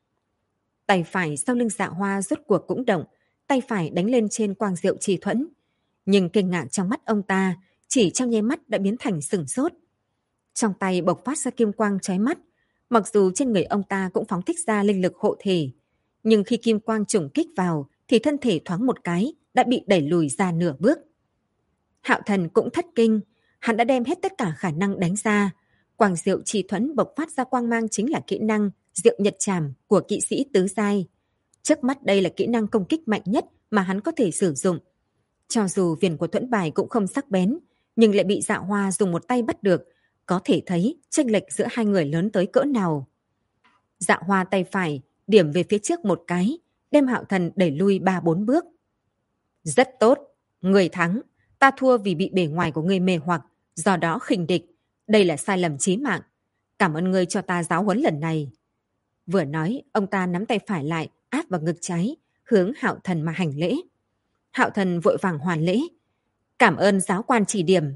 Tay phải sau lưng Dạ Hoa rốt cuộc cũng động, tay phải đánh lên trên quang diệu chi thuẫn. Nhưng kinh ngạc trong mắt ông ta, chỉ trong nháy mắt đã biến thành sửng sốt. Trong tay bộc phát ra kim quang chói mắt, mặc dù trên người ông ta cũng phóng thích ra linh lực hộ thể, nhưng khi kim quang trùng kích vào thì thân thể thoáng một cái đã bị đẩy lùi ra nửa bước. Hạo Thần cũng thất kinh, hắn đã đem hết tất cả khả năng đánh ra. Quang diệu chi thuẫn bộc phát ra quang mang chính là kỹ năng diệu nhật trảm của kỵ sĩ tứ giai. Trước mắt đây là kỹ năng công kích mạnh nhất mà hắn có thể sử dụng. Cho dù viền của thuẫn bài cũng không sắc bén, nhưng lại bị Dạ Hoa dùng một tay bắt được, có thể thấy chênh lệch giữa hai người lớn tới cỡ nào. Dạ Hoa tay phải điểm về phía trước một cái, đem Hạo Thần đẩy lui 3-4 bước. Rất tốt, người thắng, ta thua vì bị bề ngoài của ngươi mê hoặc, do đó khinh địch. Đây là sai lầm chí mạng. Cảm ơn ngươi cho ta giáo huấn lần này. Vừa nói, ông ta nắm tay phải lại, áp vào ngực trái, hướng Hạo Thần mà hành lễ. Hạo Thần vội vàng hoàn lễ. Cảm ơn giáo quan chỉ điểm.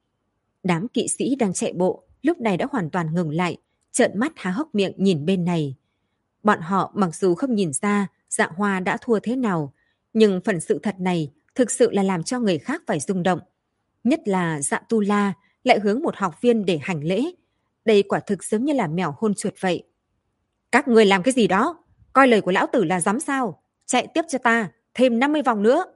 Đám kỵ sĩ đang chạy bộ, lúc này đã hoàn toàn ngừng lại, trợn mắt há hốc miệng nhìn bên này. Bọn họ mặc dù không nhìn ra Dạ Hoa đã thua thế nào, nhưng phần sự thật này thực sự là làm cho người khác phải rung động. Nhất là Dạ Tu La lại hướng một học viên để hành lễ. Đây quả thực giống như là mèo hôn chuột vậy. Các người làm cái gì đó? Coi lời của lão tử là dám sao? Chạy tiếp cho ta, thêm 50 vòng nữa.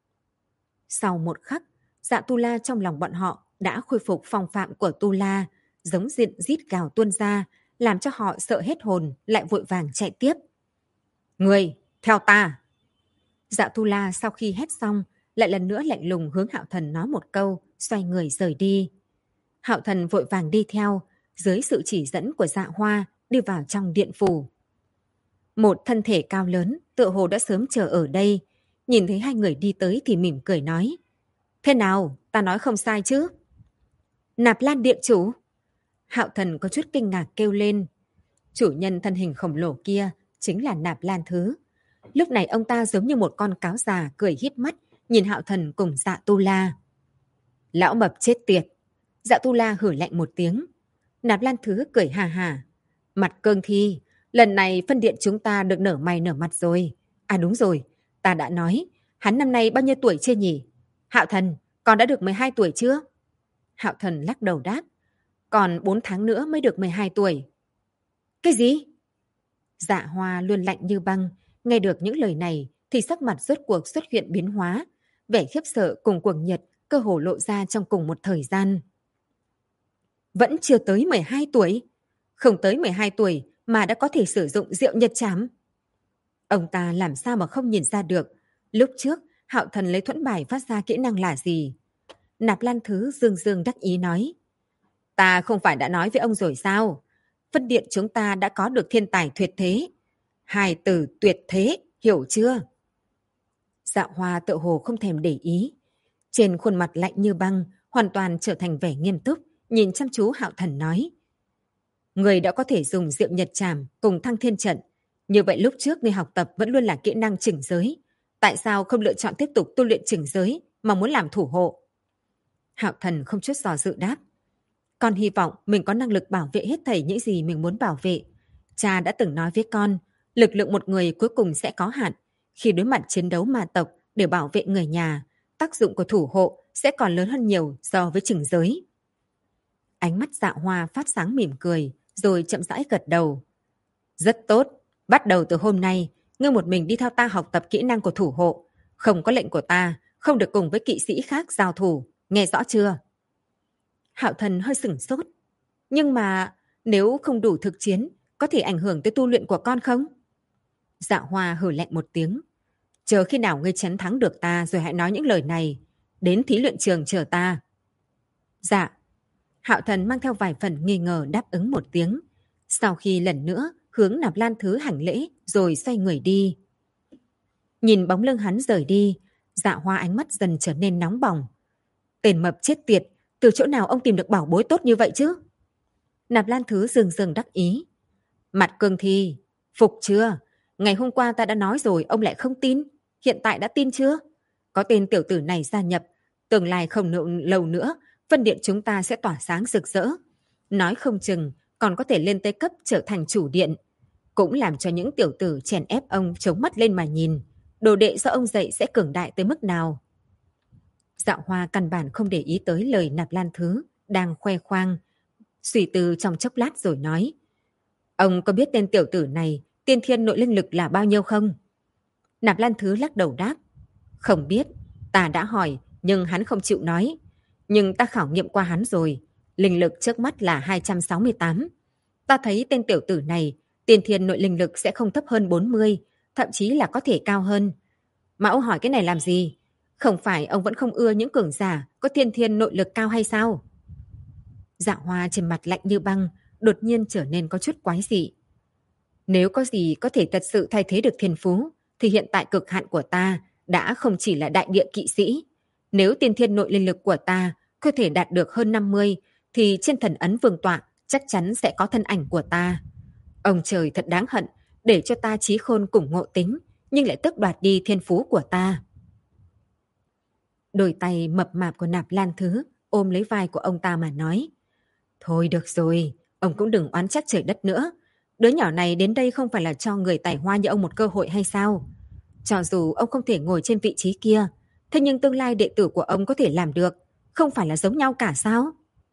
Sau một khắc, Dạ Tu La trong lòng bọn họ đã khôi phục phong phạm của Tu La, giống diện rít gào tuôn ra, làm cho họ sợ hết hồn, lại vội vàng chạy tiếp. Người, theo ta! Dạ Tu La sau khi hét xong, lại lần nữa lạnh lùng hướng Hạo Thần nói một câu, xoay người rời đi. Hạo Thần vội vàng đi theo, dưới sự chỉ dẫn của Dạ Hoa, đi vào trong điện phủ. Một thân thể cao lớn, tựa hồ đã sớm chờ ở đây, nhìn thấy hai người đi tới thì mỉm cười nói. Thế nào, ta nói không sai chứ? Nạp Lan điện chủ. Hạo Thần có chút kinh ngạc kêu lên. Chủ nhân thân hình khổng lồ kia chính là Nạp Lan Thứ. Lúc này ông ta giống như một con cáo già cười híp mắt, nhìn Hạo Thần cùng Dạ Tu La. Lão mập chết tiệt. Dạ Tu La hử lạnh một tiếng. Nạp Lan Thứ cười hà hà. Mặt Cương Thi, lần này phân điện chúng ta được nở mày nở mặt rồi. À đúng rồi, ta đã nói, hắn năm nay bao nhiêu tuổi chưa nhỉ? Hạo Thần, con đã được 12 tuổi chưa? Hạo Thần lắc đầu đáp. Còn 4 tháng nữa mới được 12 tuổi. Cái gì? Dạ Hoa luôn lạnh như băng, nghe được những lời này thì sắc mặt rốt cuộc xuất hiện biến hóa, vẻ khiếp sợ cùng cuồng nhiệt cơ hồ lộ ra trong cùng một thời gian. Vẫn chưa tới 12 tuổi? Không tới 12 tuổi mà đã có thể sử dụng diệu nhật trảm. Ông ta làm sao mà không nhìn ra được, lúc trước Hạo Thần lấy thuẫn bài phát ra kỹ năng là gì? Nạp Lan Thứ dương dương đắc ý nói. Ta không phải đã nói với ông rồi sao? Phân điện chúng ta đã có được thiên tài tuyệt thế. Hai từ tuyệt thế, hiểu chưa? Dạ Hoa tự hồ không thèm để ý. Trên khuôn mặt lạnh như băng, hoàn toàn trở thành vẻ nghiêm túc, nhìn chăm chú Hạo Thần nói. Người đã có thể dùng diệu nhật trảm cùng Thăng Thiên Trận. Như vậy lúc trước ngươi học tập vẫn luôn là kỹ năng chỉnh giới. Tại sao không lựa chọn tiếp tục tu luyện chỉnh giới mà muốn làm thủ hộ? Hạo Thần không chút do dự đáp. Con hy vọng mình có năng lực bảo vệ hết thảy những gì mình muốn bảo vệ. Cha đã từng nói với con, lực lượng một người cuối cùng sẽ có hạn. Khi đối mặt chiến đấu ma tộc để bảo vệ người nhà, tác dụng của thủ hộ sẽ còn lớn hơn nhiều so với chỉnh giới. Ánh mắt Dạ Hoa phát sáng mỉm cười, rồi chậm rãi gật đầu. Rất tốt, bắt đầu từ hôm nay, ngươi một mình đi theo ta học tập kỹ năng của thủ hộ. Không có lệnh của ta, không được cùng với kỵ sĩ khác giao thủ, nghe rõ chưa? Hạo Thần hơi sửng sốt. Nhưng mà nếu không đủ thực chiến, có thể ảnh hưởng tới tu luyện của con không? Dạ Hoa hừ lạnh một tiếng. Chờ khi nào ngươi chấn thắng được ta rồi hãy nói những lời này. Đến thí luyện trường chờ ta. Dạ. Hạo Thần mang theo vài phần nghi ngờ đáp ứng một tiếng. Sau khi lần nữa hướng Nạp Lan Thứ hành lễ rồi xoay người đi. Nhìn bóng lưng hắn rời đi, Dạ Hoa ánh mắt dần trở nên nóng bỏng. Tên mập chết tiệt, từ chỗ nào ông tìm được bảo bối tốt như vậy chứ? Nạp Lan Thứ dường dường đắc ý. Mặt Cương Thi, phục chưa? Ngày hôm qua ta đã nói rồi ông lại không tin. Hiện tại đã tin chưa? Có tên tiểu tử này gia nhập, tương lai không lâu nữa, phân điện chúng ta sẽ tỏa sáng rực rỡ. Nói không chừng còn có thể lên tới cấp trở thành chủ điện. Cũng làm cho những tiểu tử chèn ép ông chống mắt lên mà nhìn. Đồ đệ do ông dạy sẽ cường đại tới mức nào? Dạo Hoa căn bản không để ý tới lời Nạp Lan Thứ, đang khoe khoang. Suy tư trong chốc lát rồi nói. Ông có biết tên tiểu tử này tiên thiên nội linh lực là bao nhiêu không? Nạp Lan Thứ lắc đầu đáp. Không biết, ta đã hỏi nhưng hắn không chịu nói. Nhưng ta khảo nghiệm qua hắn rồi, linh lực trước mắt là 268. Ta thấy tên tiểu tử này tiên thiên nội linh lực sẽ không thấp hơn 40, thậm chí là có thể cao hơn. Mà ông hỏi cái này làm gì? Không phải ông vẫn không ưa những cường giả có tiên thiên nội lực cao hay sao? Dạ Hoa trên mặt lạnh như băng, đột nhiên trở nên có chút quái dị. Nếu có gì có thể thật sự thay thế được thiên phú, thì hiện tại cực hạn của ta đã không chỉ là đại địa kỵ sĩ. Nếu tiên thiên nội linh lực của ta có thể đạt được hơn 50, thì trên thần ấn vương tọa chắc chắn sẽ có thân ảnh của ta. Ông trời thật đáng hận, để cho ta trí khôn cùng ngộ tính, nhưng lại tước đoạt đi thiên phú của ta. Đôi tay mập mạp của Nạp Lan Thứ ôm lấy vai của ông ta mà nói. Thôi được rồi, ông cũng đừng oán trách trời đất nữa. Đứa nhỏ này đến đây không phải là cho người tài hoa như ông một cơ hội hay sao? Cho dù ông không thể ngồi trên vị trí kia, thế nhưng tương lai đệ tử của ông có thể làm được, không phải là giống nhau cả sao?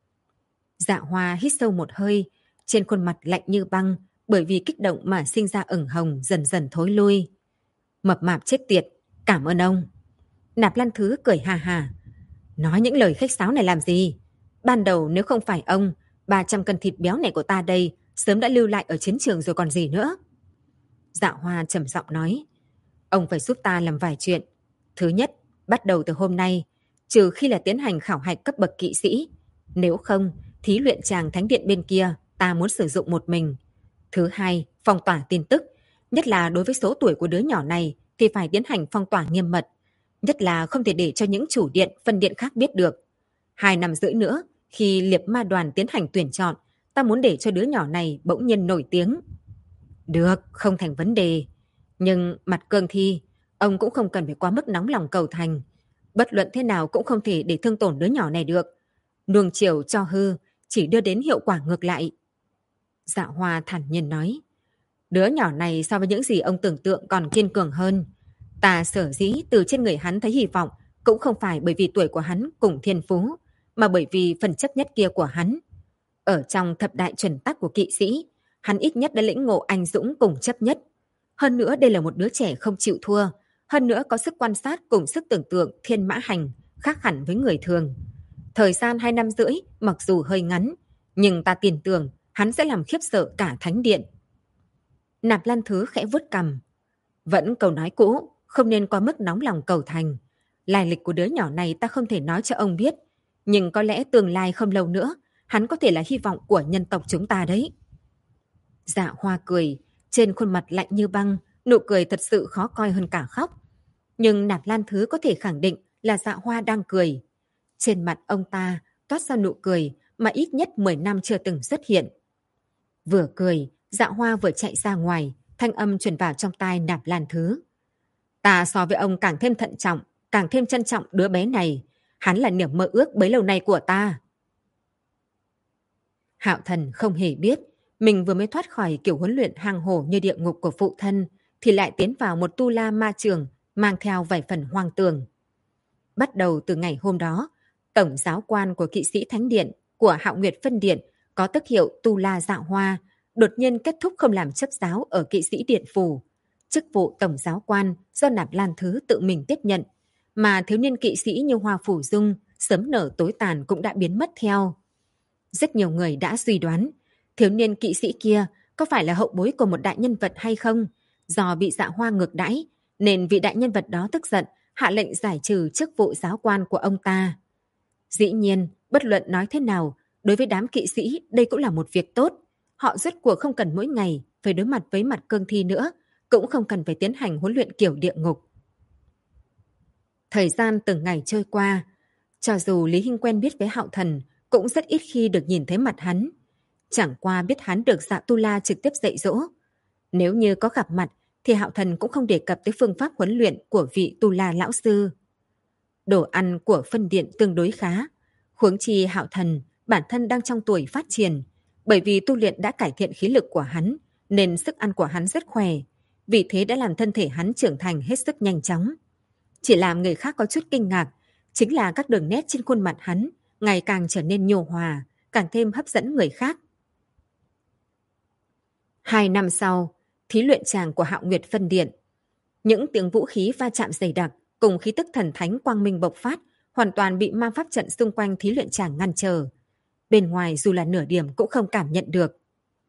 Dạ Hoa hít sâu một hơi, trên khuôn mặt lạnh như băng, bởi vì kích động mà sinh ra ửng hồng dần dần thối lui. Mập mạp chết tiệt, cảm ơn ông. Nạp Lan Thứ cười hà hà. Nói những lời khách sáo này làm gì? Ban đầu nếu không phải ông, 300 cân thịt béo này của ta đây sớm đã lưu lại ở chiến trường rồi còn gì nữa. Dạ Hoa trầm giọng nói. Ông phải giúp ta làm vài chuyện. Thứ nhất, bắt đầu từ hôm nay, trừ khi là tiến hành khảo hạch cấp bậc kỵ sĩ. Nếu không, thí luyện tràng thánh điện bên kia ta muốn sử dụng một mình. Thứ hai, phong tỏa tin tức. Nhất là đối với số tuổi của đứa nhỏ này thì phải tiến hành phong tỏa nghiêm mật. Nhất là không thể để cho những chủ điện, phân điện khác biết được. 2 năm rưỡi nữa, khi liệp ma đoàn tiến hành tuyển chọn, ta muốn để cho đứa nhỏ này bỗng nhiên nổi tiếng. Được, không thành vấn đề. Nhưng Mặt Cương Thi, ông cũng không cần phải quá mức nóng lòng cầu thành. Bất luận thế nào cũng không thể để thương tổn đứa nhỏ này được. Nuông chiều cho hư, chỉ đưa đến hiệu quả ngược lại. Dạ Hoa thản nhiên nói. Đứa nhỏ này so với những gì ông tưởng tượng còn kiên cường hơn. Ta sở dĩ từ trên người hắn thấy hy vọng cũng không phải bởi vì tuổi của hắn cùng thiên phú, mà bởi vì phần chấp nhất kia của hắn. Ở trong thập đại chuẩn tắc của kỵ sĩ, hắn ít nhất đã lĩnh ngộ anh dũng cùng chấp nhất. Hơn nữa đây là một đứa trẻ không chịu thua, hơn nữa có sức quan sát cùng sức tưởng tượng thiên mã hành, khác hẳn với người thường. Thời gian 2 năm rưỡi mặc dù hơi ngắn, nhưng ta tin tưởng hắn sẽ làm khiếp sợ cả thánh điện. Nạp Lan Thứ khẽ vuốt cằm. Vẫn câu nói cũ, không nên quá mức nóng lòng cầu thành. Lai lịch của đứa nhỏ này ta không thể nói cho ông biết, nhưng có lẽ tương lai không lâu nữa, hắn có thể là hy vọng của nhân tộc chúng ta đấy. Dạ Hoa cười, trên khuôn mặt lạnh như băng, nụ cười thật sự khó coi hơn cả khóc. Nhưng Nạp Lan Thứ có thể khẳng định là Dạ Hoa đang cười. Trên mặt ông ta toát ra nụ cười mà ít nhất 10 năm chưa từng xuất hiện. Vừa cười, Dạ Hoa vừa chạy ra ngoài, Thanh âm truyền vào trong tai Nạp Lan Thứ. Ta so với ông càng thêm thận trọng, càng thêm trân trọng đứa bé này. Hắn là niềm mơ ước bấy lâu nay của ta. Hạo Thần không hề biết, mình vừa mới thoát khỏi kiểu huấn luyện hang hổ như địa ngục của phụ thân, thì lại tiến vào một tu la ma trường, mang theo vài phần hoang tường. Bắt đầu từ ngày hôm đó, tổng giáo quan của kỵ sĩ Thánh Điện, của Hạo Nguyệt Phân Điện, có tước hiệu tu la Dạo Hoa, đột nhiên kết thúc không làm chấp giáo ở kỵ sĩ Điện Phủ. Chức vụ tổng giáo quan do Nạp Lan Thứ tự mình tiếp nhận, mà thiếu niên kỵ sĩ như Hoa Phủ Dung, sớm nở tối tàn cũng đã biến mất theo. Rất nhiều người đã suy đoán, thiếu niên kỵ sĩ kia có phải là hậu bối của một đại nhân vật hay không? Do bị Dạ Hoa ngược đãi, nên vị đại nhân vật đó tức giận, hạ lệnh giải trừ chức vụ giáo quan của ông ta. Dĩ nhiên, bất luận nói thế nào, đối với đám kỵ sĩ đây cũng là một việc tốt. Họ rốt cuộc không cần mỗi ngày phải đối mặt với mặt cương thi nữa, cũng không cần phải tiến hành huấn luyện kiểu địa ngục. Thời gian từng ngày trôi qua, cho dù Lý Hinh quen biết với Hạo Thần, cũng rất ít khi được nhìn thấy mặt hắn. Chẳng qua biết hắn được Dạ Tu La trực tiếp dạy dỗ. Nếu như có gặp mặt, thì Hạo Thần cũng không đề cập tới phương pháp huấn luyện của vị Tu La lão sư. Đồ ăn của phân điện tương đối khá. Huống chi Hạo Thần bản thân đang trong tuổi phát triển, bởi vì tu luyện đã cải thiện khí lực của hắn, nên sức ăn của hắn rất khỏe. Vì thế đã làm thân thể hắn trưởng thành hết sức nhanh chóng. Chỉ làm người khác có chút kinh ngạc, chính là các đường nét trên khuôn mặt hắn ngày càng trở nên nhô hòa, càng thêm hấp dẫn người khác. 2 năm sau, thí luyện tràng của Hạo Nguyệt Phân Điện. Những tiếng vũ khí va chạm dày đặc cùng khí tức thần thánh quang minh bộc phát hoàn toàn bị ma pháp trận xung quanh thí luyện tràng ngăn trở. Bên ngoài dù là nửa điểm cũng không cảm nhận được.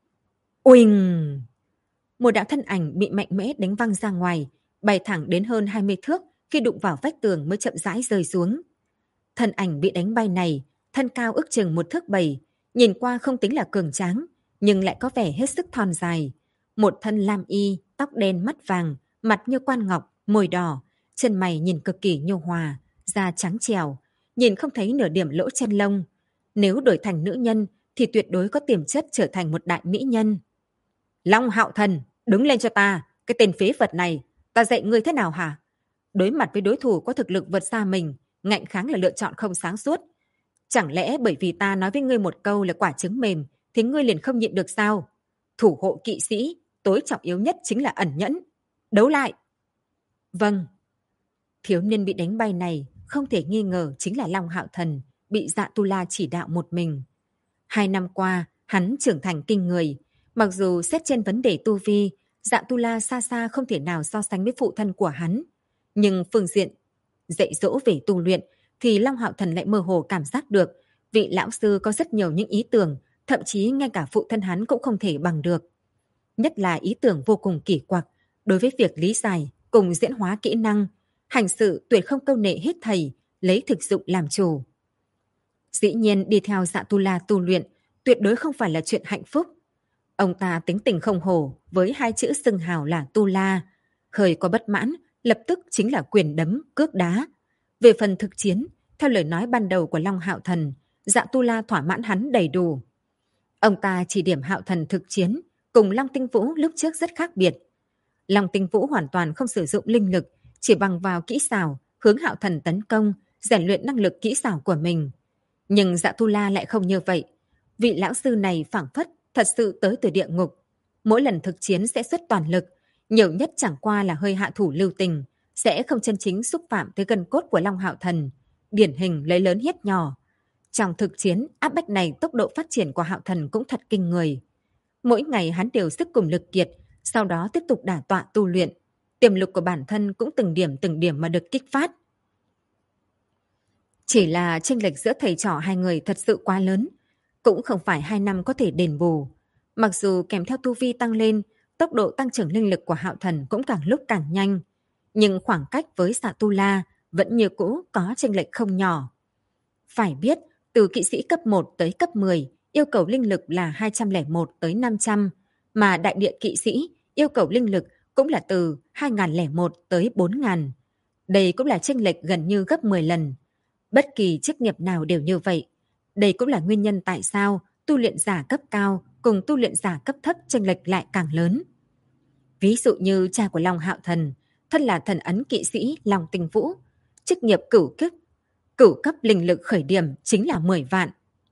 Uỳnh! Một đạo thân ảnh bị mạnh mẽ đánh văng ra ngoài, bay thẳng đến hơn 20 thước, khi đụng vào vách tường mới chậm rãi rơi xuống. Thân ảnh bị đánh bay này, thân cao ước chừng 1,7 thước, nhìn qua không tính là cường tráng, nhưng lại có vẻ hết sức thon dài. Một thân lam y, tóc đen mắt vàng, mặt như quan ngọc, môi đỏ, chân mày nhìn cực kỳ nhô hòa, da trắng trẻo, nhìn không thấy nửa điểm lỗ chân lông. Nếu đổi thành nữ nhân thì tuyệt đối có tiềm chất trở thành một đại mỹ nhân. Long Hạo Thần, đứng lên cho ta, cái tên phế vật này, ta dạy ngươi thế nào hả? Đối mặt với đối thủ có thực lực vượt xa mình, ngạnh kháng là lựa chọn không sáng suốt. Chẳng lẽ bởi vì ta nói với ngươi một câu là quả trứng mềm thì ngươi liền không nhịn được sao? Thủ hộ kỵ sĩ, tối trọng yếu nhất chính là ẩn nhẫn. Đấu lại! Vâng. Thiếu niên bị đánh bay này không thể nghi ngờ chính là Long Hạo Thần, bị Dạ Tu La chỉ đạo một mình. 2 năm qua, hắn trưởng thành kinh người. Mặc dù xét trên vấn đề tu vi, Dạ Tu La xa xa không thể nào so sánh với phụ thân của hắn. Nhưng phương diện dạy dỗ về tu luyện thì Long Hạo Thần lại mơ hồ cảm giác được vị lão sư có rất nhiều những ý tưởng, thậm chí ngay cả phụ thân hắn cũng không thể bằng được. Nhất là ý tưởng vô cùng kỳ quặc đối với việc lý giải cùng diễn hóa kỹ năng, hành sự tuyệt không câu nệ hết thầy, lấy thực dụng làm chủ. Dĩ nhiên đi theo Dạ Tu La tu luyện tuyệt đối không phải là chuyện hạnh phúc. Ông ta tính tình không hổ với 2 chữ xưng hào là Tu La. Hơi có bất mãn, lập tức chính là quyền đấm, cước đá. Về phần thực chiến, theo lời nói ban đầu của Long Hạo Thần, Dạ Tu La thỏa mãn hắn đầy đủ. Ông ta chỉ điểm Hạo Thần thực chiến, cùng Long Tinh Vũ lúc trước rất khác biệt. Long Tinh Vũ hoàn toàn không sử dụng linh lực, chỉ bằng vào kỹ xảo, hướng Hạo Thần tấn công, rèn luyện năng lực kỹ xảo của mình. Nhưng Dạ Tu La lại không như vậy. Vị lão sư này phảng phất thật sự tới từ địa ngục. Mỗi lần thực chiến sẽ xuất toàn lực, nhiều nhất chẳng qua là hơi hạ thủ lưu tình, sẽ không chân chính xúc phạm tới gân cốt của Long Hạo Thần, điển hình lấy lớn hiếp nhỏ. Trong thực chiến, áp bách này tốc độ phát triển của Hạo Thần cũng thật kinh người. Mỗi ngày hắn đều sức cùng lực kiệt, sau đó tiếp tục đả tọa tu luyện. Tiềm lực của bản thân cũng từng điểm mà được kích phát. Chỉ là chênh lệch giữa thầy trò hai người thật sự quá lớn, cũng không phải 2 năm có thể đền bù. Mặc dù kèm theo tu vi tăng lên, tốc độ tăng trưởng linh lực của Hạo Thần cũng càng lúc càng nhanh, nhưng khoảng cách với Dạ Tu La vẫn như cũ có chênh lệch không nhỏ. Phải biết, từ kỵ sĩ cấp 1 tới cấp 10, yêu cầu linh lực là 201 tới 500, mà đại địa kỵ sĩ yêu cầu linh lực cũng là từ 2001 tới 4000. Đây cũng là chênh lệch gần như gấp 10 lần. Bất kỳ chức nghiệp nào đều như vậy. Đây cũng là nguyên nhân tại sao tu luyện giả cấp cao cùng tu luyện giả cấp thấp chênh lệch lại càng lớn. Ví dụ như cha của Long Hạo Thần, thân là thần ấn kỵ sĩ Long Tinh Vũ, chức nghiệp cửu cấp linh lực khởi điểm chính là 10 vạn.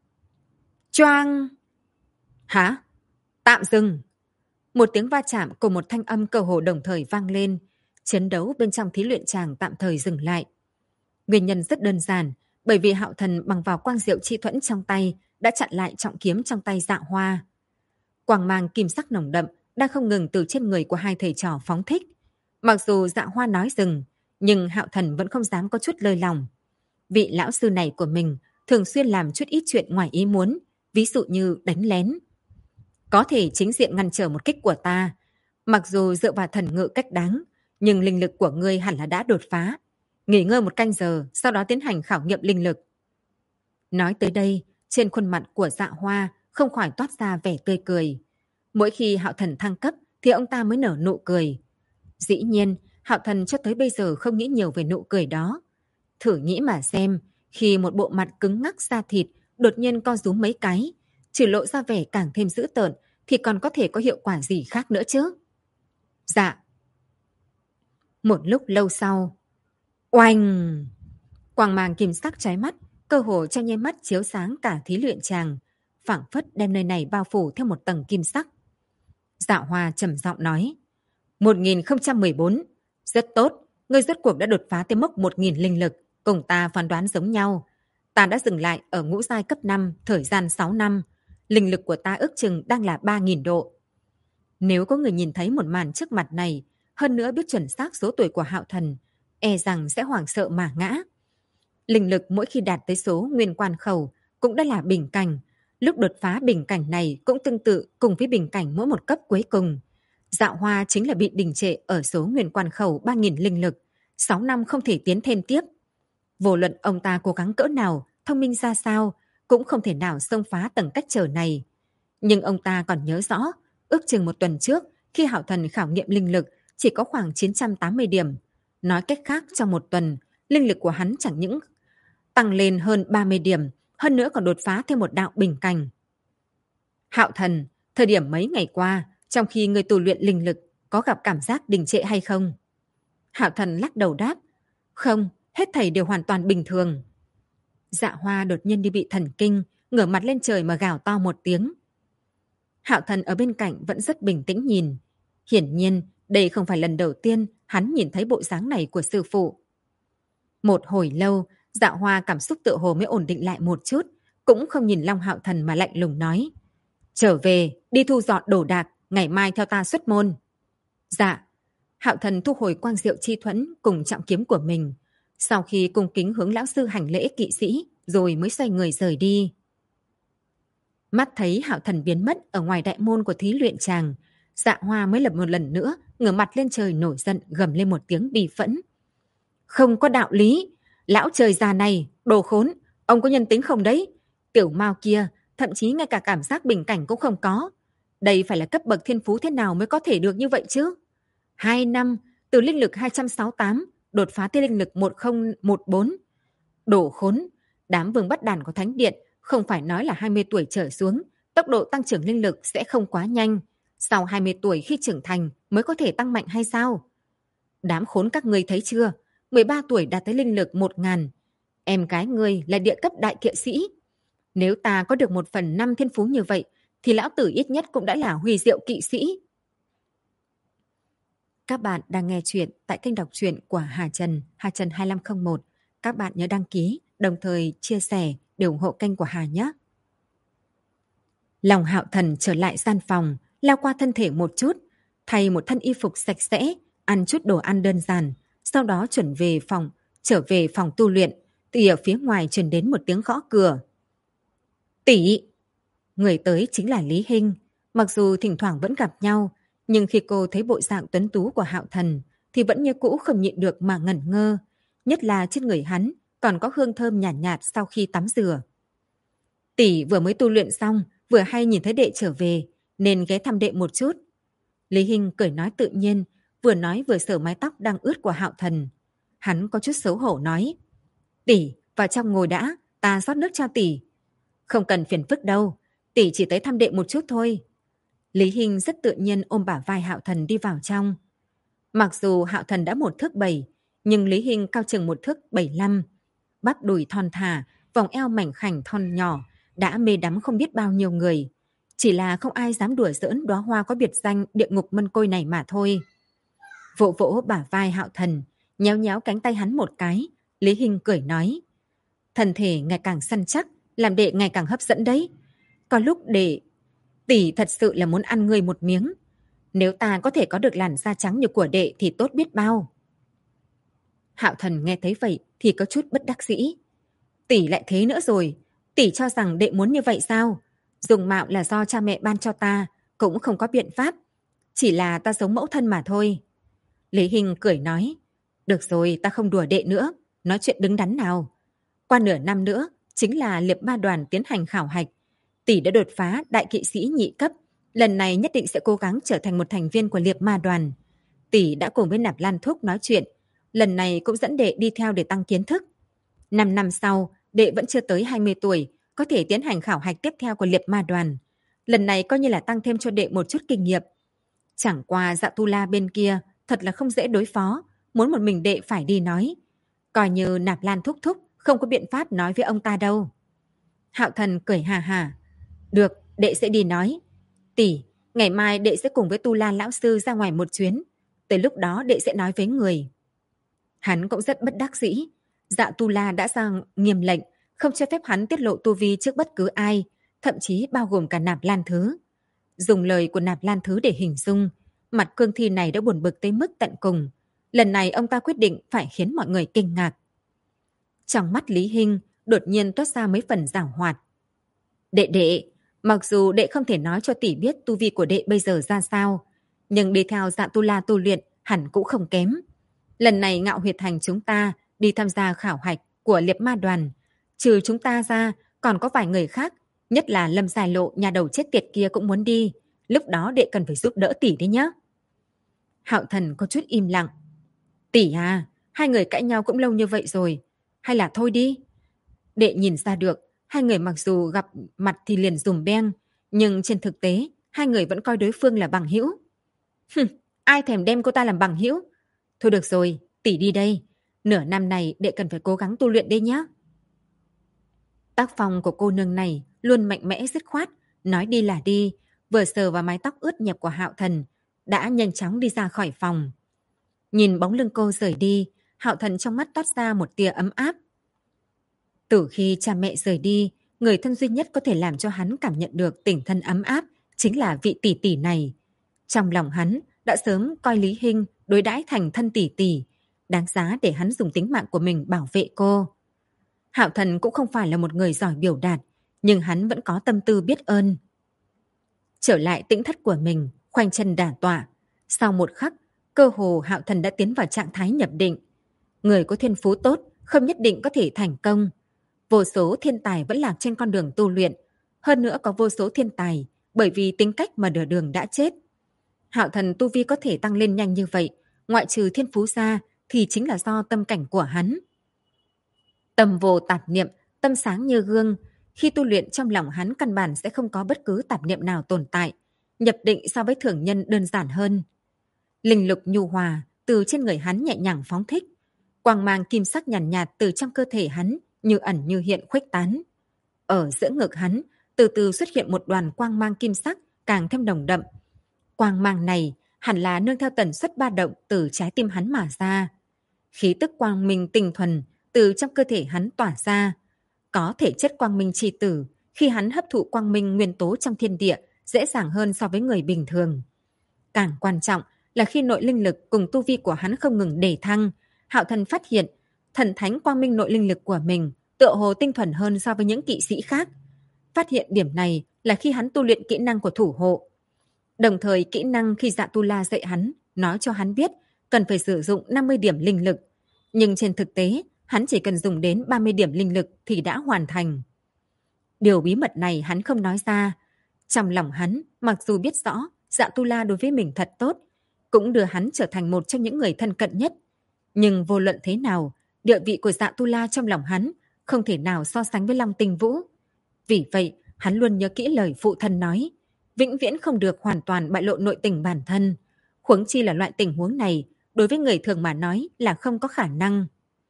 Choang! Hả? Tạm dừng! Một tiếng va chạm cùng một thanh âm cơ hồ đồng thời vang lên. Chiến đấu bên trong thí luyện tràng tạm thời dừng lại. Nguyên nhân rất đơn giản, bởi vì Hạo Thần bằng vào quang diệu chi thuẫn trong tay đã chặn lại trọng kiếm trong tay Dạ Hoa. Quang mang kim sắc nồng đậm đang không ngừng từ trên người của hai thầy trò phóng thích. Mặc dù Dạ Hoa nói dừng, nhưng Hạo Thần vẫn không dám có chút lơi lòng. Vị lão sư này của mình thường xuyên làm chút ít chuyện ngoài ý muốn, ví dụ như đánh lén. Có thể chính diện ngăn trở một kích của ta. Mặc dù dựa vào thần ngự cách đáng, nhưng linh lực của ngươi hẳn là đã đột phá. Nghỉ ngơi 1 canh giờ, sau đó tiến hành khảo nghiệm linh lực. Nói tới đây, trên khuôn mặt của Dạ Hoa không khỏi toát ra vẻ tươi cười. Mỗi khi Hạo Thần thăng cấp thì ông ta mới nở nụ cười. Dĩ nhiên, Hạo Thần cho tới bây giờ không nghĩ nhiều về nụ cười đó. Thử nghĩ mà xem, khi một bộ mặt cứng ngắc da thịt đột nhiên co rúm mấy cái, trừ lộ ra vẻ càng thêm dữ tợn, thì còn có thể có hiệu quả gì khác nữa chứ? Dạ. Một lúc lâu sau, oanh! Quang mang kim sắc chói mắt, cơ hồ trong nháy mắt chiếu sáng cả thí luyện tràng, phảng phất đem nơi này bao phủ theo một tầng kim sắc. Dạ Hoa trầm giọng nói, 1014, rất tốt, ngươi rốt cuộc đã đột phá tới mốc 1000 linh lực, cùng ta phán đoán giống nhau. Ta đã dừng lại ở ngũ giai cấp 5, thời gian 6 năm. Linh lực của ta ước chừng đang là 3000 độ. Nếu có người nhìn thấy một màn trước mặt này, hơn nữa biết chuẩn xác số tuổi của Hạo Thần, e rằng sẽ hoảng sợ mà ngã. Linh lực mỗi khi đạt tới số nguyên quan khẩu cũng đã là bình cảnh. Lúc đột phá bình cảnh này cũng tương tự cùng với bình cảnh mỗi một cấp cuối cùng. Dạ Hoa chính là bị đình trệ ở số nguyên quan khẩu 3000 linh lực, 6 năm không thể tiến thêm tiếp. Vô luận ông ta cố gắng cỡ nào, thông minh ra sao, cũng không thể nào xông phá tầng cách trở này. Nhưng ông ta còn nhớ rõ, ước chừng 1 tuần trước, khi Hạo Thần khảo nghiệm linh lực chỉ có khoảng 980 điểm. Nói cách khác, trong 1 tuần, linh lực của hắn chẳng những tăng lên hơn 30 điểm, hơn nữa còn đột phá thêm một đạo bình cảnh. Hạo Thần, thời điểm mấy ngày qua, trong khi người tu luyện linh lực, có gặp cảm giác đình trệ hay không? Hạo Thần lắc đầu đáp, không, hết thảy đều hoàn toàn bình thường. Dạ Hoa đột nhiên như bị thần kinh, ngửa mặt lên trời mà gào to một tiếng. Hạo Thần ở bên cạnh vẫn rất bình tĩnh nhìn. Hiển nhiên, đây không phải lần đầu tiên hắn nhìn thấy bộ dáng này của sư phụ. Một hồi lâu, Dạ Hoa cảm xúc tựa hồ mới ổn định lại một chút, cũng không nhìn Long Hạo Thần mà lạnh lùng nói. Trở về, đi thu dọn đồ đạc, ngày mai theo ta xuất môn. Dạ. Hạo Thần thu hồi quang diệu chi thuẫn cùng trọng kiếm của mình. Sau khi cung kính hướng lão sư hành lễ kỵ sĩ, rồi mới xoay người rời đi. Mắt thấy Hạo Thần biến mất ở ngoài đại môn của thí luyện tràng, Dạ Hoa mới lập một lần nữa, ngửa mặt lên trời nổi giận gầm lên một tiếng bi phẫn. Không có đạo lý, lão trời già này, đồ khốn, ông có nhân tính không đấy? Tiểu Mao kia, thậm chí ngay cả cảm giác bình cảnh cũng không có. Đây phải là cấp bậc thiên phú thế nào mới có thể được như vậy chứ? 2 năm, từ linh lực 268, đột phá tới linh lực 1014. Đồ khốn, đám vương bắt đàn của Thánh Điện không phải nói là 20 tuổi trở xuống, tốc độ tăng trưởng linh lực sẽ không quá nhanh. Sau 20 tuổi khi trưởng thành mới có thể tăng mạnh hay sao? Đám khốn các ngươi thấy chưa? 13 tuổi đạt tới linh lực 1000. Em gái ngươi là địa cấp đại kỵ sĩ. Nếu ta có được 1/5 thiên phú như vậy, thì lão tử ít nhất cũng đã là huy diệu kỵ sĩ. Các bạn đang nghe chuyện tại kênh đọc truyện của Hà Trần 2501. Các bạn nhớ đăng ký, đồng thời chia sẻ để ủng hộ kênh của Hà nhé. Lòng Hạo Thần trở lại gian phòng, lao qua thân thể một chút, thay một thân y phục sạch sẽ, ăn chút đồ ăn đơn giản, sau đó trở về phòng tu luyện, thì ở phía ngoài truyền đến một tiếng gõ cửa. Tỷ! Người tới chính là Lý Hinh. Mặc dù thỉnh thoảng vẫn gặp nhau, nhưng khi cô thấy bộ dạng tuấn tú của Hạo Thần thì vẫn như cũ không nhịn được mà ngẩn ngơ, nhất là trên người hắn còn có hương thơm nhàn nhạt sau khi tắm rửa. Tỷ vừa mới tu luyện xong, vừa hay nhìn thấy đệ trở về, nên ghé thăm đệ một chút. Lý Hinh cười nói tự nhiên, vừa nói vừa sờ mái tóc đang ướt của Hạo Thần. Hắn có chút xấu hổ nói, tỷ, vào trong ngồi đã, ta rót nước cho tỷ. Không cần phiền phức đâu, tỷ chỉ tới thăm đệ một chút thôi. Lý Hinh rất tự nhiên ôm bả vai Hạo Thần đi vào trong. Mặc dù Hạo Thần đã 1 thước 7, nhưng Lý Hinh cao chừng 1 thước 75. Bắp đùi thon thả, vòng eo mảnh khảnh thon nhỏ, đã mê đắm không biết bao nhiêu người. Chỉ là không ai dám đùa giỡn đóa hoa có biệt danh địa ngục mân côi này mà thôi. Vỗ vỗ bả vai Hạo Thần, nhéo nhéo cánh tay hắn một cái, Lý Hinh cười nói. Thân thể ngày càng săn chắc, làm đệ ngày càng hấp dẫn đấy. Có lúc tỷ thật sự là muốn ăn ngươi một miếng. Nếu ta có thể có được làn da trắng như của đệ thì tốt biết bao. Hạo Thần nghe thấy vậy thì có chút bất đắc dĩ. Tỷ lại thế nữa rồi, tỷ cho rằng đệ muốn như vậy sao? Dùng mạo là do cha mẹ ban cho ta, cũng không có biện pháp. Chỉ là ta giống mẫu thân mà thôi. Lý Hinh cười nói, được rồi, ta không đùa đệ nữa, nói chuyện đứng đắn nào. Qua nửa năm nữa, chính là Liệp Ma đoàn tiến hành khảo hạch. Tỷ đã đột phá đại kỵ sĩ nhị cấp, lần này nhất định sẽ cố gắng trở thành một thành viên của Liệp Ma đoàn. Tỷ đã cùng với Nạp Lan Thúc nói chuyện, lần này cũng dẫn đệ đi theo để tăng kiến thức. 5 năm sau, đệ vẫn chưa tới 20 tuổi, có thể tiến hành khảo hạch tiếp theo của Liệp Ma đoàn. Lần này coi như là tăng thêm cho đệ một chút kinh nghiệm. Chẳng qua Dạ Tu La bên kia thật là không dễ đối phó, muốn một mình đệ phải đi nói. Coi như Nạp Lan Thúc Thúc không có biện pháp nói với ông ta đâu. Hạo Thần cười hà hà. Được, đệ sẽ đi nói. Tỷ, ngày mai đệ sẽ cùng với Tu La lão sư ra ngoài một chuyến. Tới lúc đó đệ sẽ nói với người. Hắn cũng rất bất đắc dĩ. Dạ Tu La đã ra nghiêm lệnh, không cho phép hắn tiết lộ tu vi trước bất cứ ai, thậm chí bao gồm cả Nạp Lan Thứ. Dùng lời của Nạp Lan Thứ để hình dung, mặt cương thi này đã buồn bực tới mức tận cùng. Lần này ông ta quyết định phải khiến mọi người kinh ngạc. Trong mắt Lý Hinh đột nhiên toát ra mấy phần giảo hoạt. Đệ, mặc dù đệ không thể nói cho tỷ biết tu vi của đệ bây giờ ra sao, nhưng đi theo Dạ Tu La tu luyện hẳn cũng không kém. Lần này Ngạo Huyệt Thành chúng ta đi tham gia khảo hạch của Liệp Ma đoàn, trừ chúng ta ra còn có vài người khác, nhất là Lâm Dài Lộ nhà đầu chết tiệt kia cũng muốn đi. Lúc đó đệ cần phải giúp đỡ tỷ đấy nhé. Hạo Thần có chút im lặng. Tỷ à, hai người cãi nhau cũng lâu như vậy rồi, hay là thôi đi. Đệ nhìn ra được, hai người mặc dù gặp mặt thì liền dùm beng, nhưng trên thực tế hai người vẫn coi đối phương là bằng hữu. Ai thèm đem cô ta làm bằng hữu. Thôi được rồi, tỷ đi đây. Nửa năm này đệ cần phải cố gắng tu luyện đây nhé. Tác phong của cô nương này luôn mạnh mẽ dứt khoát, nói đi là đi, vừa sờ vào mái tóc ướt nhẹp của Hạo Thần, đã nhanh chóng đi ra khỏi phòng. Nhìn bóng lưng cô rời đi, Hạo Thần trong mắt toát ra một tia ấm áp. Từ khi cha mẹ rời đi, người thân duy nhất có thể làm cho hắn cảm nhận được tình thân ấm áp chính là vị tỷ tỷ này. Trong lòng hắn đã sớm coi Lý Hinh đối đãi thành thân tỷ tỷ, đáng giá để hắn dùng tính mạng của mình bảo vệ cô. Hạo Thần cũng không phải là một người giỏi biểu đạt, nhưng hắn vẫn có tâm tư biết ơn. Trở lại tĩnh thất của mình, khoanh chân đả tọa. Sau một khắc, cơ hồ Hạo Thần đã tiến vào trạng thái nhập định. Người có thiên phú tốt không nhất định có thể thành công. Vô số thiên tài vẫn lạc trên con đường tu luyện. Hơn nữa có vô số thiên tài bởi vì tính cách mà nửa đường đã chết. Hạo Thần tu vi có thể tăng lên nhanh như vậy, ngoại trừ thiên phú ra thì chính là do tâm cảnh của hắn. Tâm vô tạp niệm, tâm sáng như gương. Khi tu luyện trong lòng hắn căn bản sẽ không có bất cứ tạp niệm nào tồn tại. Nhập định so với thường nhân đơn giản hơn. Linh lực nhu hòa từ trên người hắn nhẹ nhàng phóng thích. Quang mang kim sắc nhàn nhạt, từ trong cơ thể hắn như ẩn như hiện khuếch tán. Ở giữa ngực hắn từ từ xuất hiện một đoàn quang mang kim sắc càng thêm nồng đậm. Quang mang này hẳn là nương theo tần suất ba động từ trái tim hắn mà ra. Khí tức quang minh tinh thuần từ trong cơ thể hắn tỏa ra. Có thể chất quang minh chi tử, khi hắn hấp thụ quang minh nguyên tố trong thiên địa dễ dàng hơn so với người bình thường. Càng quan trọng là khi nội linh lực cùng tu vi của hắn không ngừng đề thăng, Hạo Thần phát hiện thần thánh quang minh nội linh lực của mình tựa hồ tinh thuần hơn so với những kỵ sĩ khác. Phát hiện điểm này là khi hắn tu luyện kỹ năng của thủ hộ. Đồng thời kỹ năng khi Dạ Tu La dạy hắn, nói cho hắn biết cần phải sử dụng 50 điểm linh lực. Nhưng trên thực tế, hắn chỉ cần dùng đến 30 điểm linh lực thì đã hoàn thành. Điều bí mật này hắn không nói ra. Trong lòng hắn, mặc dù biết rõ Dạ Tu La đối với mình thật tốt, cũng đưa hắn trở thành một trong những người thân cận nhất. Nhưng vô luận thế nào, địa vị của Dạ Tu La trong lòng hắn không thể nào so sánh với Long Tinh Vũ. Vì vậy, hắn luôn nhớ kỹ lời phụ thân nói, vĩnh viễn không được hoàn toàn bại lộ nội tình bản thân. Huống chi là loại tình huống này, đối với người thường mà nói là không có khả năng.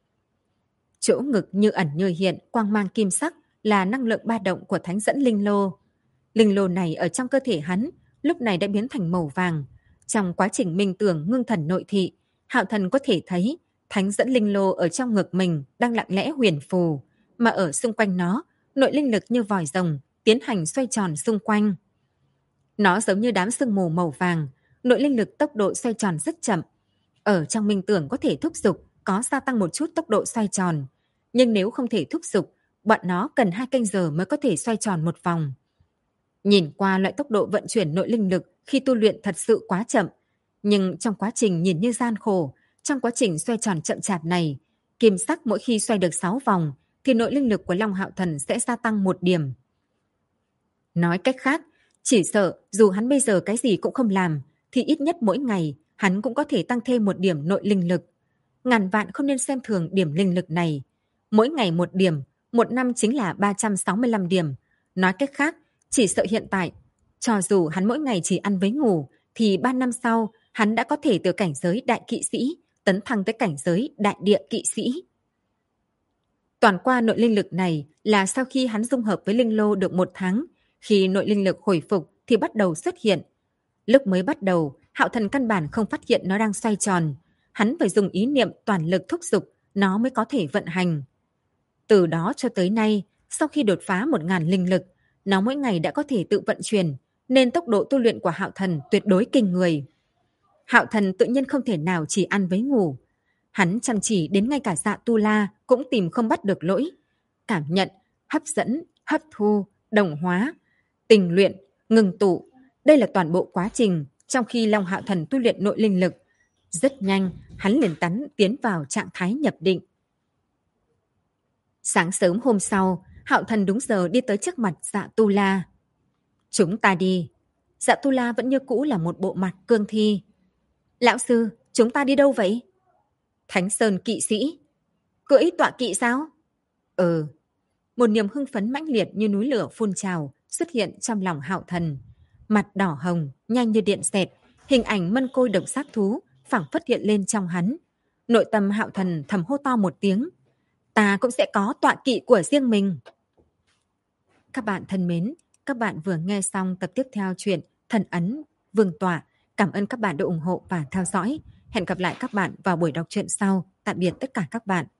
Chỗ ngực như ẩn như hiện, quang mang kim sắc là năng lượng ba động của thánh dẫn linh lô. Linh lô này ở trong cơ thể hắn, lúc này đã biến thành màu vàng. Trong quá trình minh tưởng ngưng thần nội thị, Hạo Thần có thể thấy thánh dẫn linh lô ở trong ngực mình đang lặng lẽ huyền phù, mà ở xung quanh nó, nội linh lực như vòi rồng tiến hành xoay tròn xung quanh. Nó giống như đám sương mù màu vàng, nội linh lực tốc độ xoay tròn rất chậm. Ở trong minh tưởng có thể thúc giục, có gia tăng một chút tốc độ xoay tròn. Nhưng nếu không thể thúc giục, bọn nó cần 2 canh giờ mới có thể xoay tròn một vòng. Nhìn qua loại tốc độ vận chuyển nội linh lực khi tu luyện thật sự quá chậm. Nhưng trong quá trình nhìn như gian khổ, trong quá trình xoay tròn chậm chạp này, kim sắc mỗi khi xoay được 6 vòng, thì nội linh lực của Long Hạo Thần sẽ gia tăng 1 điểm. Nói cách khác, chỉ sợ dù hắn bây giờ cái gì cũng không làm, thì ít nhất mỗi ngày hắn cũng có thể tăng thêm 1 điểm nội linh lực. Ngàn vạn không nên xem thường điểm linh lực này. Mỗi ngày 1 điểm, 1 năm chính là 365 điểm. Nói cách khác, chỉ sợ hiện tại, cho dù hắn mỗi ngày chỉ ăn với ngủ, thì 3 năm sau, hắn đã có thể từ cảnh giới đại kỵ sĩ, tấn thăng tới cảnh giới đại địa kỵ sĩ. Toàn qua nội linh lực này là sau khi hắn dung hợp với linh lô được 1 tháng, khi nội linh lực hồi phục thì bắt đầu xuất hiện. Lúc mới bắt đầu, Hạo Thần căn bản không phát hiện nó đang xoay tròn. Hắn phải dùng ý niệm toàn lực thúc giục, nó mới có thể vận hành. Từ đó cho tới nay, sau khi đột phá 1000 linh lực, nó mỗi ngày đã có thể tự vận chuyển, nên tốc độ tu luyện của Hạo Thần tuyệt đối kinh người. Hạo Thần tự nhiên không thể nào chỉ ăn với ngủ. Hắn chăm chỉ đến ngay cả Dạ Tu La cũng tìm không bắt được lỗi. Cảm nhận, hấp dẫn, hấp thu, đồng hóa, tình luyện, ngừng tụ. Đây là toàn bộ quá trình trong khi Long Hạo Thần tu luyện nội linh lực. Rất nhanh, hắn liền tiến vào trạng thái nhập định. Sáng sớm hôm sau, Hạo Thần đúng giờ đi tới trước mặt Dạ Tu La. Chúng ta đi. Dạ Tu La vẫn như cũ là một bộ mặt cương thi. Lão sư, chúng ta đi đâu vậy? Thánh Sơn kỵ sĩ. Cưỡi tọa kỵ sao? Ừ. Một niềm hưng phấn mãnh liệt như núi lửa phun trào xuất hiện trong lòng Hạo Thần. Mặt đỏ hồng, nhanh như điện xẹt, hình ảnh mân côi độc sát thú phảng phất hiện lên trong hắn. Nội tâm Hạo Thần thầm hô to một tiếng. Ta cũng sẽ có tọa kỵ của riêng mình. Các bạn thân mến, các bạn vừa nghe xong tập tiếp theo truyện Thần Ấn Vương Tọa. Cảm ơn các bạn đã ủng hộ và theo dõi. Hẹn gặp lại các bạn vào buổi đọc truyện sau. Tạm biệt tất cả các bạn.